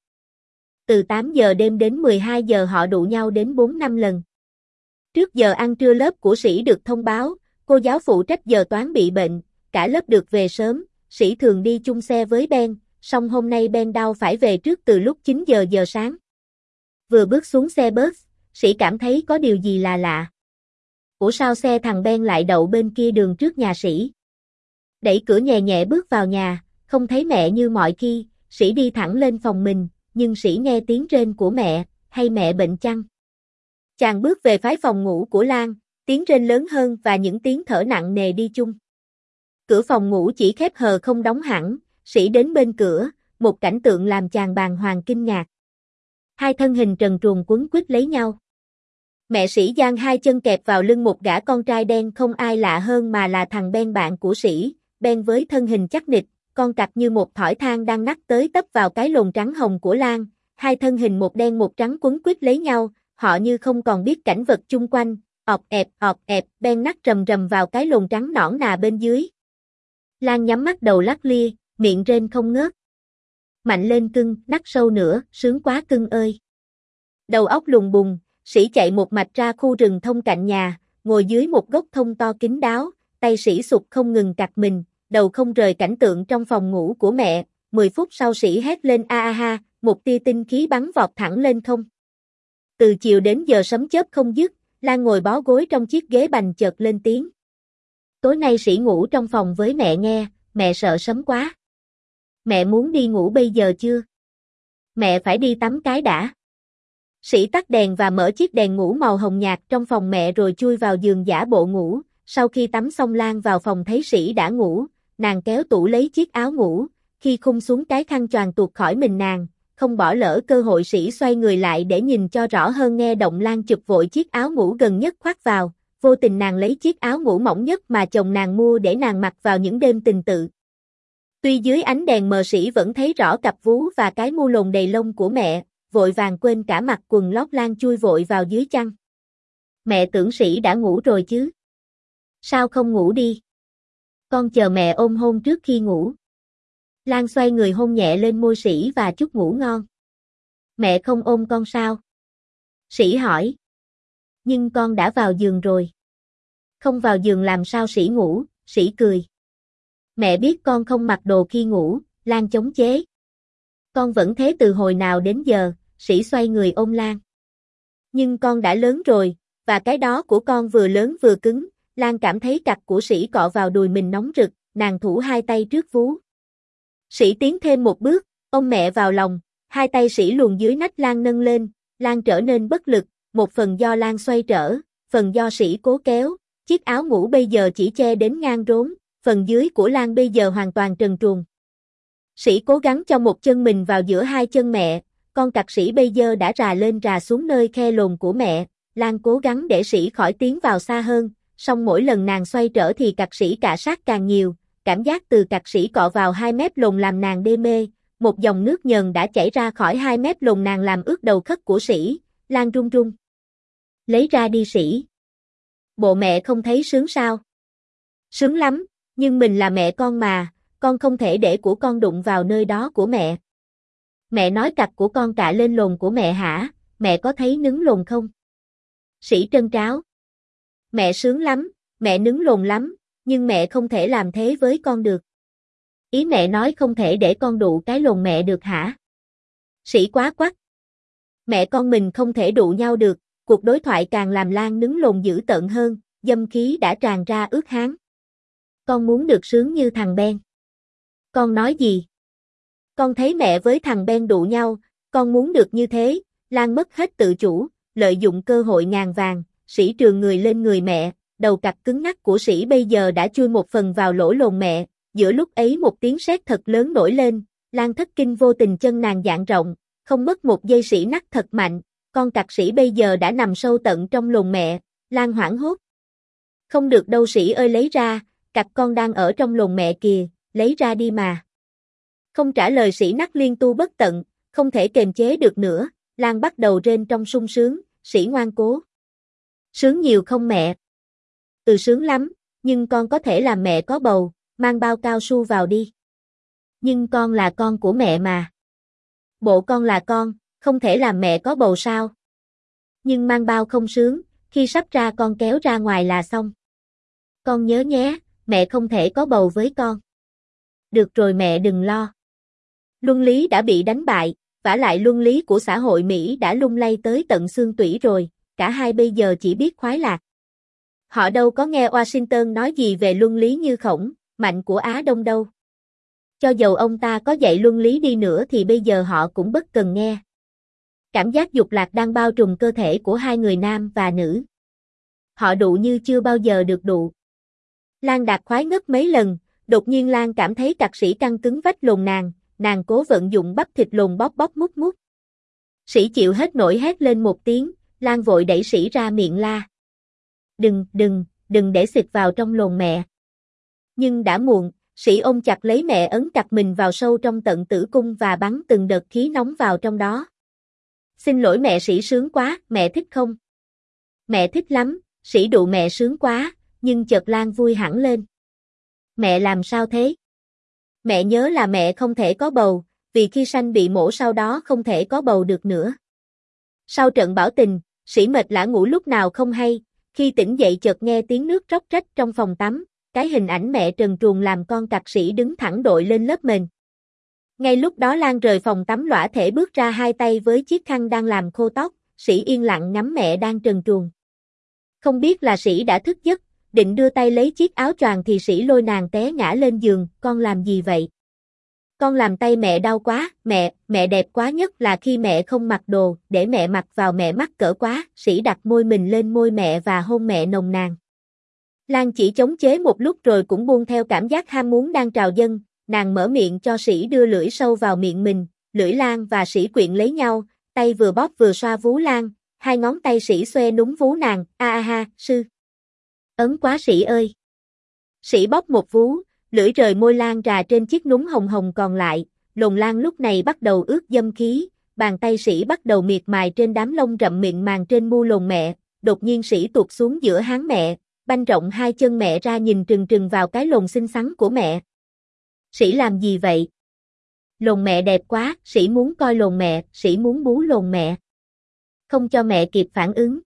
Từ tám giờ đêm đến mười hai giờ họ đụ nhau đến bốn năm lần. Trước giờ ăn trưa lớp của Sĩ được thông báo, cô giáo phụ trách giờ toán bị bệnh, cả lớp được về sớm, Sĩ thường đi chung xe với Ben, song hôm nay Ben đau phải về trước từ lúc chín giờ giờ sáng. Vừa bước xuống xe bus, Sĩ cảm thấy có điều gì là lạ. Ủa sao xe thằng Ben lại đậu bên kia đường trước nhà Sĩ? Đẩy cửa nhẹ nhẹ bước vào nhà, không thấy mẹ như mọi khi, Sĩ đi thẳng lên phòng mình, nhưng Sĩ nghe tiếng rên của mẹ, hay mẹ bệnh chăng? Chàng bước về phái phòng ngủ của Lan, tiếng rên lớn hơn và những tiếng thở nặng nề đi chung. Cửa phòng ngủ chỉ khép hờ không đóng hẳn, Sĩ đến bên cửa, một cảnh tượng làm chàng bàng hoàng kinh ngạc. Hai thân hình trần truồng quấn quýt lấy nhau. Mẹ Sĩ giang hai chân kẹp vào lưng một gã con trai đen, không ai lạ hơn mà là thằng Ben bạn của Sĩ. Ben với thân hình chắc nịch, con cặc như một thỏi than đang nắc tới tấp vào cái lồn trắng hồng của Lan. Hai thân hình một đen một trắng quấn quýt lấy nhau, họ như không còn biết cảnh vật chung quanh. Ọp ẹp ọp ẹp, Ben nắc rầm rầm vào cái lồn trắng nõn nà bên dưới. Lan nhắm mắt đầu lắc lia, miệng rên không ngớt. Mạnh lên cưng, nắc sâu nữa, sướng quá cưng ơi. Đầu óc lùng bùng, Sĩ chạy một mạch ra khu rừng thông cạnh nhà, ngồi dưới một gốc thông to kín đáo, tay Sĩ sụt không ngừng cặt mình, đầu không rời cảnh tượng trong phòng ngủ của mẹ. Mười phút sau Sĩ hét lên a a ha, một tia tinh khí bắn vọt thẳng lên không. Từ chiều đến giờ sấm chớp không dứt, Lan ngồi bó gối trong chiếc ghế bành chợt lên tiếng. Tối nay Sĩ ngủ trong phòng với mẹ nghe, mẹ sợ sấm quá. Mẹ muốn đi ngủ bây giờ chưa? Mẹ phải đi tắm cái đã. Sĩ tắt đèn và mở chiếc đèn ngủ màu hồng nhạt trong phòng mẹ rồi chui vào giường giả bộ ngủ. Sau khi tắm xong Lan vào phòng thấy Sĩ đã ngủ, nàng kéo tủ lấy chiếc áo ngủ, khi khung xuống cái khăn choàng tuột khỏi mình nàng, không bỏ lỡ cơ hội. Sĩ xoay người lại để nhìn cho rõ hơn, nghe động Lan chụp vội chiếc áo ngủ gần nhất khoác vào, vô tình nàng lấy chiếc áo ngủ mỏng nhất mà chồng nàng mua để nàng mặc vào những đêm tình tự. Tuy dưới ánh đèn mờ Sĩ vẫn thấy rõ cặp vú và cái mu lồn đầy lông của mẹ, vội vàng quên cả mặc quần lót Lan chui vội vào dưới chăn. Mẹ tưởng Sĩ đã ngủ rồi chứ. Sao không ngủ đi? Con chờ mẹ ôm hôn trước khi ngủ. Lan xoay người hôn nhẹ lên môi Sĩ và chúc ngủ ngon. Mẹ không ôm con sao? Sĩ hỏi. Nhưng con đã vào giường rồi. Không vào giường làm sao Sĩ ngủ? Sĩ cười. Mẹ biết con không mặc đồ khi ngủ, Lan chống chế. Con vẫn thế từ hồi nào đến giờ, Sĩ xoay người ôm Lan. Nhưng con đã lớn rồi, và cái đó của con vừa lớn vừa cứng. Lan cảm thấy cặc của Sĩ cọ vào đùi mình nóng rực, nàng thủ hai tay trước vú. Sĩ tiến thêm một bước, ôm mẹ vào lòng, hai tay Sĩ luồn dưới nách Lan nâng lên, Lan trở nên bất lực, một phần do Lan xoay trở, phần do Sĩ cố kéo, chiếc áo ngủ bây giờ chỉ che đến ngang rốn, phần dưới của Lan bây giờ hoàn toàn trần truồng. Sĩ cố gắng cho một chân mình vào giữa hai chân mẹ, con cặc Sĩ bây giờ đã rà lên rà xuống nơi khe lồn của mẹ, Lan cố gắng để Sĩ khỏi tiến vào xa hơn, song mỗi lần nàng xoay trở thì cặc sĩ cạ sát càng nhiều, cảm giác từ cặc sĩ cọ vào hai mép lồn làm nàng đê mê, một dòng nước nhờn đã chảy ra khỏi hai mép lồn nàng làm ướt đầu khất của sĩ, Lan run run. Lấy ra đi sĩ. Bộ mẹ không thấy sướng sao? Sướng lắm, nhưng mình là mẹ con mà, con không thể để của con đụng vào nơi đó của mẹ. Mẹ nói cặc của con cạ lên lồn của mẹ hả, mẹ có thấy nứng lồn không? Sĩ trân tráo. Mẹ sướng lắm, mẹ nứng lồn lắm, nhưng mẹ không thể làm thế với con được. Ý mẹ nói không thể để con đụ cái lồn mẹ được hả? Sĩ quá quắt. Mẹ con mình không thể đụ nhau được, cuộc đối thoại càng làm Lan nứng lồn dữ tợn hơn, dâm khí đã tràn ra ướt háng. Con muốn được sướng như thằng Ben. Con nói gì? Con thấy mẹ với thằng Ben đụ nhau, con muốn được như thế, Lan mất hết tự chủ, lợi dụng cơ hội ngàn vàng, sĩ trường người lên người mẹ, đầu cặc cứng ngắc của sĩ bây giờ đã chui một phần vào lỗ lồn mẹ, giữa lúc ấy một tiếng sét thật lớn nổi lên, Lan thất kinh vô tình chân nàng dạn rộng, không mất một giây sĩ nắc thật mạnh, con cặc sĩ bây giờ đã nằm sâu tận trong lồn mẹ, Lan hoảng hốt. Không được đâu sĩ ơi lấy ra, cặc con đang ở trong lồn mẹ kìa, lấy ra đi mà. Không trả lời sĩ nắc liên tu bất tận, không thể kềm chế được nữa, Lan bắt đầu rên trong sung sướng, sĩ ngoan cố. Sướng nhiều không mẹ? Ừ sướng lắm, nhưng con có thể làm mẹ có bầu, mang bao cao su vào đi. Nhưng con là con của mẹ mà. Bộ con là con, không thể làm mẹ có bầu sao? Nhưng mang bao không sướng, khi sắp ra con kéo ra ngoài là xong. Con nhớ nhé, mẹ không thể có bầu với con. Được rồi mẹ đừng lo. Luân lý đã bị đánh bại, vả lại luân lý của xã hội Mỹ đã lung lay tới tận xương tủy rồi, cả hai bây giờ chỉ biết khoái lạc. Họ đâu có nghe Washington nói gì về luân lý như khổng, mạnh của Á Đông đâu. Cho dầu ông ta có dạy luân lý đi nữa thì bây giờ họ cũng bất cần nghe. Cảm giác dục lạc đang bao trùm cơ thể của hai người nam và nữ. Họ đụ như chưa bao giờ được đụ. Lan đạt khoái ngất mấy lần, đột nhiên Lan cảm thấy cặc sĩ căng cứng vách lồn nàng, nàng cố vận dụng bắp thịt lồn bóp bóp mút mút. Sĩ chịu hết nổi hét lên một tiếng, Lan vội đẩy sĩ ra miệng la. Đừng, đừng, đừng để xịt vào trong lồn mẹ. Nhưng đã muộn, sĩ ôm chặt lấy mẹ ấn chặt mình vào sâu trong tận tử cung và bắn từng đợt khí nóng vào trong đó. Xin lỗi mẹ sĩ sướng quá, mẹ thích không? Mẹ thích lắm, sĩ đụ mẹ sướng quá, nhưng chợt Lan vui hẳn lên. Mẹ làm sao thế? Mẹ nhớ là mẹ không thể có bầu, vì khi sanh bị mổ sau đó không thể có bầu được nữa. Sau trận bảo tình, sĩ mệt lả ngủ lúc nào không hay, khi tỉnh dậy chợt nghe tiếng nước róc rách trong phòng tắm, cái hình ảnh mẹ trần truồng làm con cặc sĩ đứng thẳng đội lên lớp mền. Ngay lúc đó Lan rời phòng tắm lõa thể bước ra hai tay với chiếc khăn đang làm khô tóc, sĩ yên lặng ngắm mẹ đang trần truồng. Không biết là sĩ đã thức giấc, định đưa tay lấy chiếc áo choàng thì sĩ lôi nàng té ngã lên giường, con làm gì vậy? Con làm tay mẹ đau quá, mẹ, mẹ đẹp quá nhất là khi mẹ không mặc đồ, để mẹ mặc vào mẹ mắc cỡ quá, sĩ đặt môi mình lên môi mẹ và hôn mẹ nồng nàn. Lan chỉ chống chế một lúc rồi cũng buông theo cảm giác ham muốn đang trào dâng, nàng mở miệng cho sĩ đưa lưỡi sâu vào miệng mình, lưỡi Lan và sĩ quyện lấy nhau, tay vừa bóp vừa xoa vú Lan, hai ngón tay sĩ xoe núm vú nàng, a a ha, sư. Ấn quá sĩ ơi. Sĩ bóp một vú, lưỡi rời môi Lan rà trên chiếc núm hồng hồng còn lại, lồn Lan lúc này bắt đầu ướt dâm khí, bàn tay sĩ bắt đầu miệt mài trên đám lông rậm mịn màng trên mu lồn mẹ, đột nhiên sĩ tuột xuống giữa háng mẹ, banh rộng hai chân mẹ ra nhìn trừng trừng vào cái lồn xinh xắn của mẹ. Sĩ làm gì vậy? Lồn mẹ đẹp quá, sĩ muốn coi lồn mẹ, sĩ muốn bú lồn mẹ. Không cho mẹ kịp phản ứng.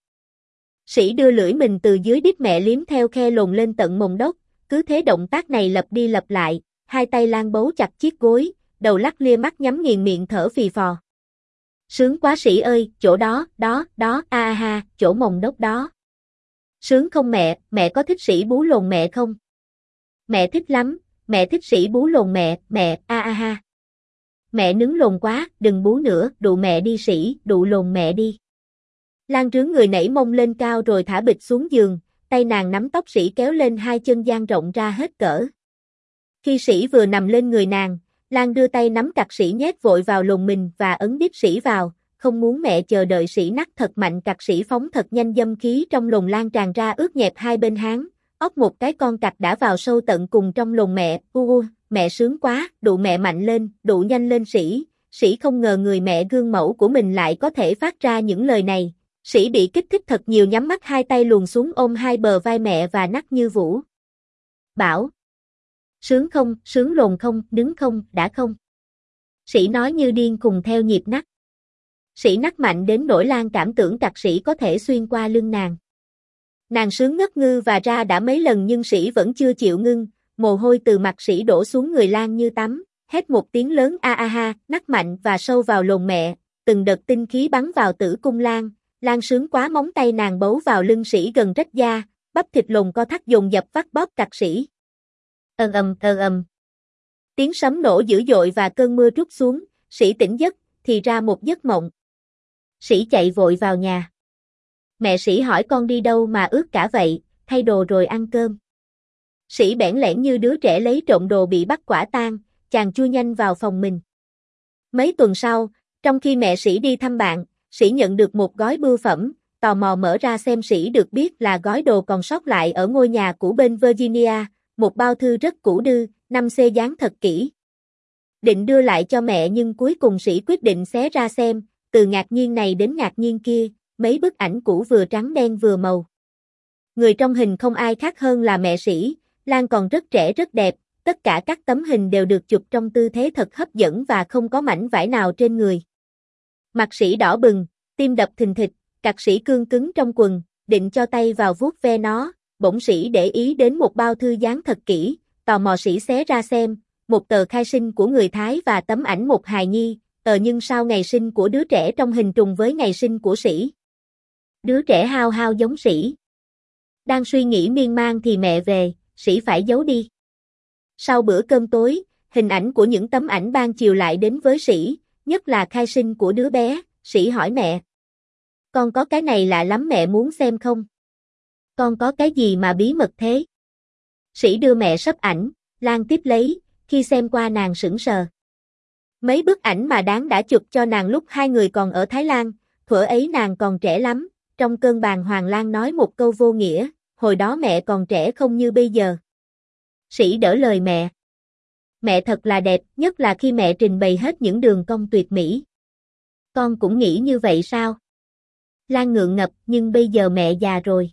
Sĩ đưa lưỡi mình từ dưới đít mẹ liếm theo khe lồn lên tận mồng đốc, cứ thế động tác này lặp đi lặp lại, hai tay Lan bấu chặt chiếc gối, đầu lắc lia mắt nhắm nghiền miệng thở phì phò. Sướng quá sĩ ơi, chỗ đó, đó, đó, a a ha, chỗ mồng đốc đó. Sướng không mẹ, mẹ có thích sĩ bú lồn mẹ không? Mẹ thích lắm, mẹ thích sĩ bú lồn mẹ, mẹ, a a ha. Mẹ nứng lồn quá, đừng bú nữa, đụ mẹ đi sĩ, đụ lồn mẹ đi. Lan rướn người nảy mông lên cao rồi thả bịch xuống giường, tay nàng nắm tóc sĩ kéo lên hai chân dang rộng ra hết cỡ. Khi sĩ vừa nằm lên người nàng, Lan đưa tay nắm cặc sĩ nhét vội vào lồn mình và ấn đít sĩ vào, không muốn mẹ chờ đợi. Sĩ nắc thật mạnh cặc, sĩ phóng thật nhanh, dâm khí trong lồng lan tràn ra ướt nhẹp hai bên háng, óc một cái con cặc đã vào sâu tận cùng trong lồng mẹ. U u, mẹ sướng quá, đụ mẹ mạnh lên, đụ nhanh lên Sĩ. Sĩ không ngờ người mẹ gương mẫu của mình lại có thể phát ra những lời này. Sĩ bị kích thích thật nhiều, nhắm mắt, hai tay luồn xuống ôm hai bờ vai mẹ và nắc như vũ. Bảo. Sướng không, sướng lồn không, đứng không, đã không. Sĩ nói như điên cùng theo nhịp nắc. Sĩ nắc mạnh đến nỗi Lan cảm tưởng cặc Sĩ có thể xuyên qua lưng nàng. Nàng sướng ngất ngư và ra đã mấy lần nhưng Sĩ vẫn chưa chịu ngưng, mồ hôi từ mặt Sĩ đổ xuống người Lan như tắm, hét một tiếng lớn a a ha, nắc mạnh và sâu vào lồn mẹ, từng đợt tinh khí bắn vào tử cung Lan. Lan sướng quá, móng tay nàng bấu vào lưng Sĩ gần rách da, bắp thịt lồn co thắt dồn dập vắt bóp cặc Sĩ. Ầm ầm ầm ầm. Tiếng sấm nổ dữ dội và cơn mưa trút xuống, Sĩ tỉnh giấc, thì ra một giấc mộng. Sĩ chạy vội vào nhà. Mẹ Sĩ hỏi con đi đâu mà ướt cả vậy, thay đồ rồi ăn cơm. Sĩ bẽn lẽn như đứa trẻ lấy trộm đồ bị bắt quả tang, chàng chui nhanh vào phòng mình. Mấy tuần sau, trong khi mẹ Sĩ đi thăm bạn, Sĩ nhận được một gói bưu phẩm, tò mò mở ra xem. Sĩ được biết là gói đồ còn sót lại ở ngôi nhà cũ bên Virginia, một bao thư rất cũ đư, năm xê dán thật kỹ. Định đưa lại cho mẹ nhưng cuối cùng Sĩ quyết định xé ra xem, từ ngạc nhiên này đến ngạc nhiên kia, mấy bức ảnh cũ vừa trắng đen vừa màu. Người trong hình không ai khác hơn là mẹ Sĩ, Lan còn rất trẻ rất đẹp, tất cả các tấm hình đều được chụp trong tư thế thật hấp dẫn và không có mảnh vải nào trên người. Mặt Sĩ đỏ bừng, tim đập thình thịch, cặc Sĩ cương cứng trong quần, định cho tay vào vuốt ve nó, bỗng Sĩ để ý đến một bao thư dán thật kỹ, tò mò Sĩ xé ra xem, một tờ khai sinh của người Thái và tấm ảnh một hài nhi, tờ nhưng sao ngày sinh của đứa trẻ trong hình trùng với ngày sinh của Sĩ. Đứa trẻ hao hao giống Sĩ. Đang suy nghĩ miên man thì mẹ về, Sĩ phải giấu đi. Sau bữa cơm tối, hình ảnh của những tấm ảnh ban chiều lại đến với Sĩ, nhất là khai sinh của đứa bé. Sĩ hỏi mẹ. Con có cái này lạ lắm, mẹ muốn xem không? Con có cái gì mà bí mật thế? Sĩ đưa mẹ sấp ảnh, Lan tiếp lấy, khi xem qua nàng sững sờ. Mấy bức ảnh mà Đáng đã chụp cho nàng lúc hai người còn ở Thái Lan, thuở ấy nàng còn trẻ lắm. Trong cơn bàng hoàng Lan nói một câu vô nghĩa, hồi đó mẹ còn trẻ không như bây giờ. Sĩ đỡ lời mẹ. Mẹ thật là đẹp, nhất là khi mẹ trình bày hết những đường cong tuyệt mỹ. Con cũng nghĩ như vậy sao? Lan ngượng ngập, nhưng bây giờ mẹ già rồi.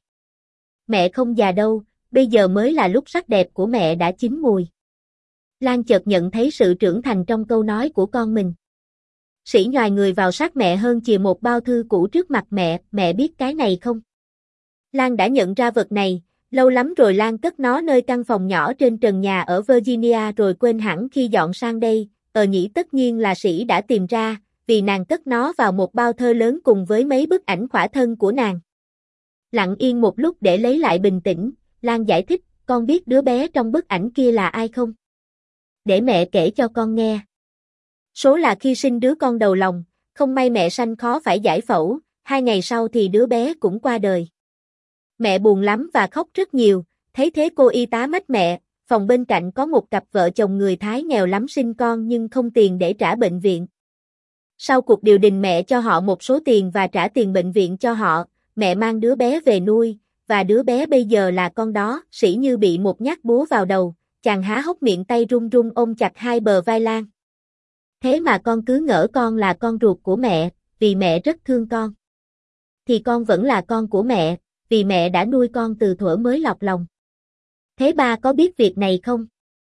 Mẹ không già đâu, bây giờ mới là lúc sắc đẹp của mẹ đã chín mùi. Lan chợt nhận thấy sự trưởng thành trong câu nói của con mình. Sĩ nhoài người vào sát mẹ hơn chìa một bao thư cũ trước mặt mẹ, mẹ biết cái này không? Lan đã nhận ra vật này, lâu lắm rồi Lan cất nó nơi căn phòng nhỏ trên trần nhà ở Virginia rồi quên hẳn khi dọn sang đây, ờ nhỉ tất nhiên là Sĩ đã tìm ra, vì nàng cất nó vào một bao thơ lớn cùng với mấy bức ảnh khỏa thân của nàng. Lặng yên một lúc để lấy lại bình tĩnh, Lan giải thích, con biết đứa bé trong bức ảnh kia là ai không? Để mẹ kể cho con nghe. Số là khi sinh đứa con đầu lòng, không may mẹ sanh khó phải giải phẫu, hai ngày sau thì đứa bé cũng qua đời. Mẹ buồn lắm và khóc rất nhiều, thấy thế cô y tá mách mẹ, phòng bên cạnh có một cặp vợ chồng người Thái nghèo lắm sinh con nhưng không tiền để trả bệnh viện. Sau cuộc điều đình mẹ cho họ một số tiền và trả tiền bệnh viện cho họ, mẹ mang đứa bé về nuôi, và đứa bé bây giờ là con đó. Sĩ như bị một nhát búa vào đầu, chàng há hốc miệng, tay run run ôm chặt hai bờ vai Lan. Thế mà con cứ ngỡ con là con ruột của mẹ, vì mẹ rất thương con. Thì con vẫn là con của mẹ, vì mẹ đã nuôi con từ thuở mới lọt lòng. Thế ba có biết việc này không?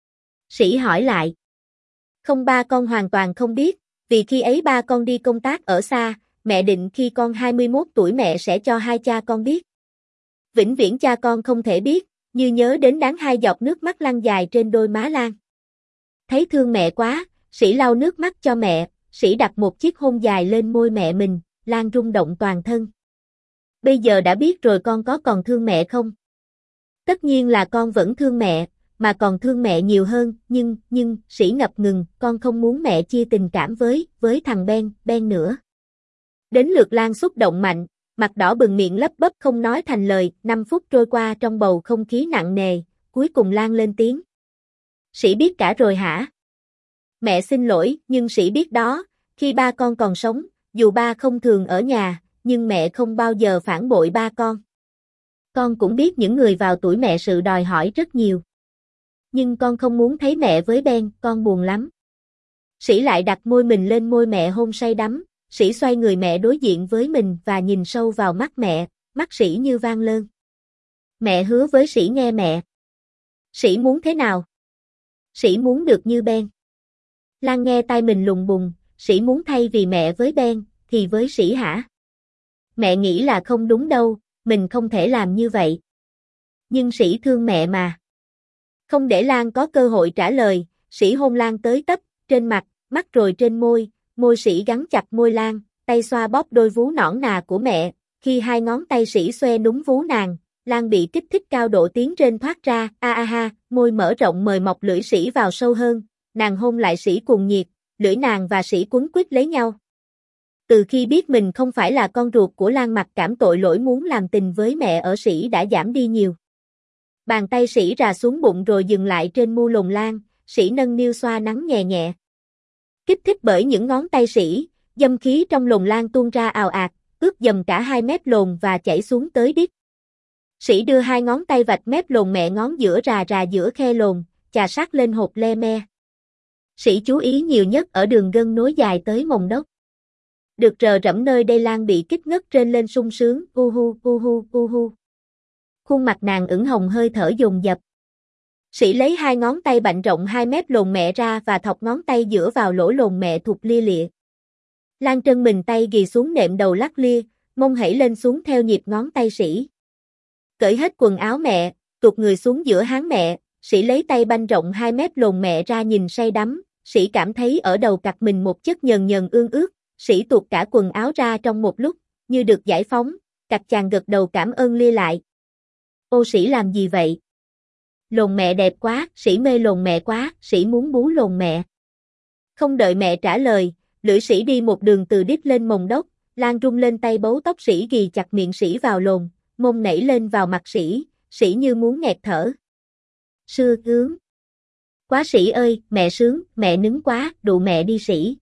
Sĩ hỏi lại. Không, ba con hoàn toàn không biết, vì khi ấy ba con đi công tác ở xa, mẹ định khi con hai mươi mốt tuổi mẹ sẽ cho hai cha con biết. Vĩnh viễn cha con không thể biết, như nhớ đến Đáng, hai giọt nước mắt lăn dài trên đôi má Lan. Thấy thương mẹ quá, Sĩ lau nước mắt cho mẹ, Sĩ đặt một chiếc hôn dài lên môi mẹ mình, Lan rung động toàn thân. Bây giờ đã biết rồi, con có còn thương mẹ không? Tất nhiên là con vẫn thương mẹ, mà còn thương mẹ nhiều hơn, nhưng, nhưng, Sĩ ngập ngừng, con không muốn mẹ chia tình cảm với, với thằng Ben, Ben nữa. Đến lượt Lan xúc động mạnh, mặt đỏ bừng, miệng lắp bắp không nói thành lời. Năm phút trôi qua trong bầu không khí nặng nề, cuối cùng Lan lên tiếng. Sĩ biết cả rồi hả? Mẹ xin lỗi, nhưng Sĩ biết đó, khi ba con còn sống, Dù ba không thường ở nhà, nhưng mẹ không bao giờ phản bội ba con. Con cũng biết những người vào tuổi mẹ sự đòi hỏi rất nhiều. Nhưng con không muốn thấy mẹ với Ben, con buồn lắm. Sĩ lại đặt môi mình lên môi mẹ hôn say đắm, Sĩ xoay người mẹ đối diện với mình và nhìn sâu vào mắt mẹ, mắt Sĩ như vang lơn. Mẹ hứa với Sĩ nghe mẹ. Sĩ muốn thế nào? Sĩ muốn được như Ben. Lan nghe tai mình lùng bùng, Sĩ muốn thay vì mẹ với Ben, thì với Sĩ hả? Mẹ nghĩ là không đúng đâu, mình không thể làm như vậy. Nhưng Sĩ thương mẹ mà. Không để Lan có cơ hội trả lời, Sĩ hôn Lan tới tấp, trên mặt, mắt rồi trên môi, môi Sĩ gắn chặt môi Lan, tay xoa bóp đôi vú nõn nà của mẹ, khi hai ngón tay Sĩ xoe núm vú nàng, Lan bị kích thích cao độ tiếng rên thoát ra, a a ha, môi mở rộng mời mọc lưỡi Sĩ vào sâu hơn, nàng hôn lại Sĩ cuồng nhiệt, lưỡi nàng và Sĩ quấn quýt lấy nhau. Từ khi biết mình không phải là con ruột của Lan, mặc cảm tội lỗi muốn làm tình với mẹ ở Sĩ đã giảm đi nhiều. Bàn tay Sĩ rà xuống bụng rồi dừng lại trên mu lồn Lan, Sĩ nâng niu xoa nắng nhẹ nhẹ. Kích thích bởi những ngón tay Sĩ, dâm khí trong lồn Lan tuôn ra ào ạt, ướt dầm cả hai mép lồn và chảy xuống tới đít. Sĩ đưa hai ngón tay vạch mép lồn mẹ, ngón giữa rà rà giữa khe lồn, chà sát lên hột le me. Sĩ chú ý nhiều nhất ở đường gân nối dài tới mồng đốc. Được rờ rẫm nơi đây, Lan bị kích ngất trên lên sung sướng, u hu u hu u hu. Khuôn mặt nàng ửng hồng, hơi thở dồn dập. Sĩ lấy hai ngón tay bạnh rộng hai mép lồn mẹ ra và thọc ngón tay giữa vào lỗ lồn mẹ thụt lia lịa. Lan trân mình tay ghì xuống nệm đầu lắc lia, mông hãy lên xuống theo nhịp ngón tay Sĩ. Cởi hết quần áo mẹ, tụt người xuống giữa háng mẹ, Sĩ lấy tay banh rộng hai mép lồn mẹ ra nhìn say đắm, Sĩ cảm thấy ở đầu cặc mình một chất nhờn nhờn ương ướt, Sĩ tuột cả quần áo ra trong một lúc, như được giải phóng, cặc chàng gật đầu cảm ơn lia lại. Ô Sĩ làm gì vậy? Lồn mẹ đẹp quá, Sĩ mê lồn mẹ quá, Sĩ muốn bú lồn mẹ. Không đợi mẹ trả lời, lưỡi Sĩ đi một đường từ đít lên mồng đốc, Lan rung lên tay bấu tóc Sĩ ghì chặt miệng Sĩ vào lồn, mông nảy lên vào mặt Sĩ, Sĩ như muốn nghẹt thở. Sưa gướng. Quá Sĩ ơi, mẹ sướng, mẹ nứng quá, đụ mẹ đi Sĩ.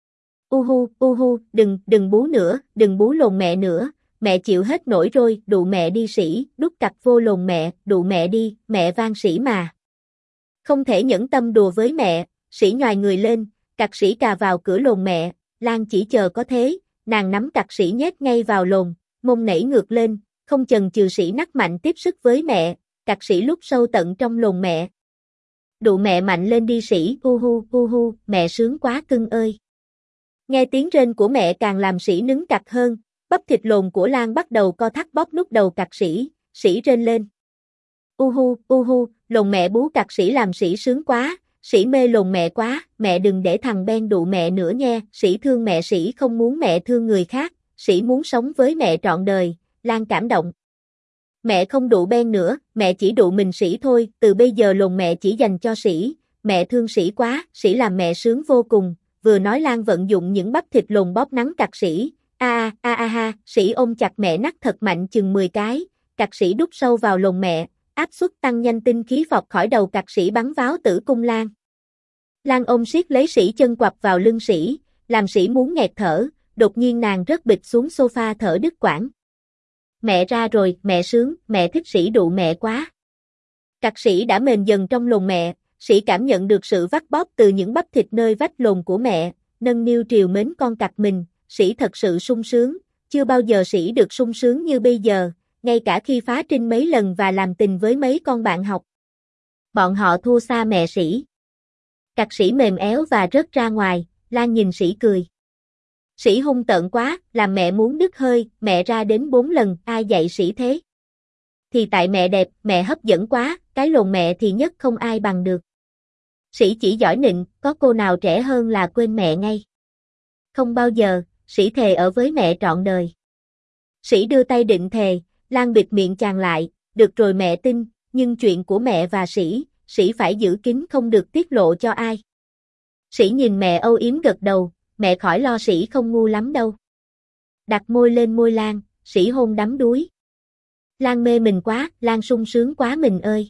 U hu, u hu, đừng, đừng bú nữa, đừng bú lồn mẹ nữa, mẹ chịu hết nổi rồi, đụ mẹ đi Sĩ, đút cặc vô lồn mẹ, đụ mẹ đi, mẹ van Sĩ mà. Không thể nhẫn tâm đùa với mẹ, Sĩ nhoài người lên, cặc Sĩ cà vào cửa lồn mẹ, Lan chỉ chờ có thế, nàng nắm cặc Sĩ nhét ngay vào lồn, mông nảy ngược lên, không chần chừ Sĩ nắc mạnh tiếp sức với mẹ, cặc Sĩ lúc sâu tận trong lồn mẹ. Đụ mẹ mạnh lên đi Sĩ, u hu, u hu, mẹ sướng quá cưng ơi. Nghe tiếng rên của mẹ càng làm Sĩ nứng cặc hơn, bắp thịt lồn của Lan bắt đầu co thắt bóp nút đầu cặc Sĩ, Sĩ rên lên. U hu, u hu, lồn mẹ bú cặc Sĩ làm Sĩ sướng quá, Sĩ mê lồn mẹ quá, mẹ đừng để thằng Ben đụ mẹ nữa nha, Sĩ thương mẹ, Sĩ không muốn mẹ thương người khác, Sĩ muốn sống với mẹ trọn đời, Lan cảm động. Mẹ không đụ Ben nữa, mẹ chỉ đụ mình Sĩ thôi, từ bây giờ lồn mẹ chỉ dành cho Sĩ, mẹ thương Sĩ quá, Sĩ làm mẹ sướng vô cùng, vừa nói Lan vận dụng những bắp thịt lồn bóp nắng cặc Sĩ, a a a ha, Sĩ ôm chặt mẹ nắc thật mạnh chừng mười cái, cặc Sĩ đút sâu vào lồn mẹ, áp suất tăng nhanh, tinh khí phọt khỏi đầu cặc Sĩ bắn váo tử cung Lan. Lan ôm siết lấy Sĩ, chân quặp vào lưng Sĩ, làm Sĩ muốn nghẹt thở, đột nhiên nàng rớt bịch xuống sofa thở đứt quãng. Mẹ ra rồi, mẹ sướng, mẹ thích Sĩ đụ mẹ quá. Cặc Sĩ đã mềm dần trong lồn mẹ, Sĩ cảm nhận được sự vắt bóp từ những bắp thịt nơi vách lồn của mẹ, nâng niu triều mến con cặc mình, Sĩ thật sự sung sướng, chưa bao giờ Sĩ được sung sướng như bây giờ, ngay cả khi phá trinh mấy lần và làm tình với mấy con bạn học. Bọn họ thua xa mẹ Sĩ. Cặc Sĩ mềm éo và rớt ra ngoài, Lan nhìn Sĩ cười. Sĩ hung tợn quá, làm mẹ muốn đứt hơi, mẹ ra đến bốn lần, ai dạy Sĩ thế? Thì tại mẹ đẹp, mẹ hấp dẫn quá, cái lồn mẹ thì nhất không ai bằng được. Sĩ chỉ giỏi nịnh, có cô nào trẻ hơn là quên mẹ ngay. Không bao giờ, Sĩ thề ở với mẹ trọn đời. Sĩ đưa tay định thề, Lan bịt miệng chàng lại, được rồi mẹ tin, nhưng chuyện của mẹ và Sĩ, Sĩ phải giữ kín không được tiết lộ cho ai. Sĩ nhìn mẹ âu yếm gật đầu, mẹ khỏi lo, Sĩ không ngu lắm đâu. Đặt môi lên môi Lan, Sĩ hôn đắm đuối. Lan mê mình quá, Lan sung sướng quá mình ơi.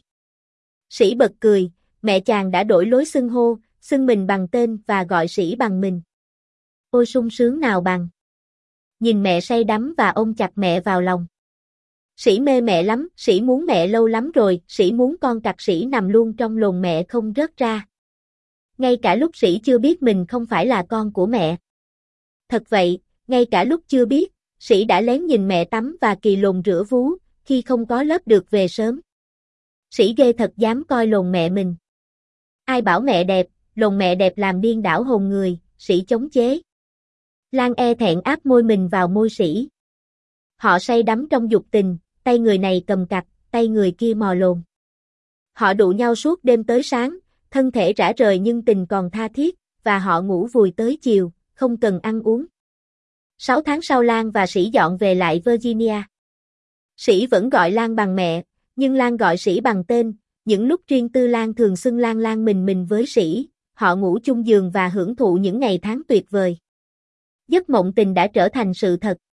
Sĩ bật cười, mẹ chàng đã đổi lối xưng hô, xưng mình bằng tên và gọi Sĩ bằng mình. Ôi sung sướng nào bằng. nhìn mẹ say đắm và ôm chặt mẹ vào lòng. Sĩ mê mẹ lắm, Sĩ muốn mẹ lâu lắm rồi, Sĩ muốn con cặc Sĩ nằm luôn trong lồn mẹ không rớt ra. Ngay cả lúc Sĩ chưa biết mình không phải là con của mẹ. Thật vậy, ngay cả lúc chưa biết, Sĩ đã lén nhìn mẹ tắm và kỳ lồn rửa vú, khi không có lớp được về sớm. Sĩ ghê thật dám coi lồn mẹ mình. Ai bảo mẹ đẹp, lồn mẹ đẹp làm điên đảo hồn người, Sĩ chống chế. Lan e thẹn áp môi mình vào môi Sĩ. Họ say đắm trong dục tình, tay người này cầm cặc, tay người kia mò lồn. Họ đụ nhau suốt đêm tới sáng, thân thể rã rời nhưng tình còn tha thiết, và họ ngủ vùi tới chiều, không cần ăn uống. Sáu tháng sau Lan và Sĩ dọn về lại Virginia. Sĩ vẫn gọi Lan bằng mẹ, nhưng Lan gọi Sĩ bằng tên. Những lúc riêng tư Lan thường xưng Lan Lan mình mình với Sĩ, họ ngủ chung giường và hưởng thụ những ngày tháng tuyệt vời. Giấc mộng tình đã trở thành sự thật.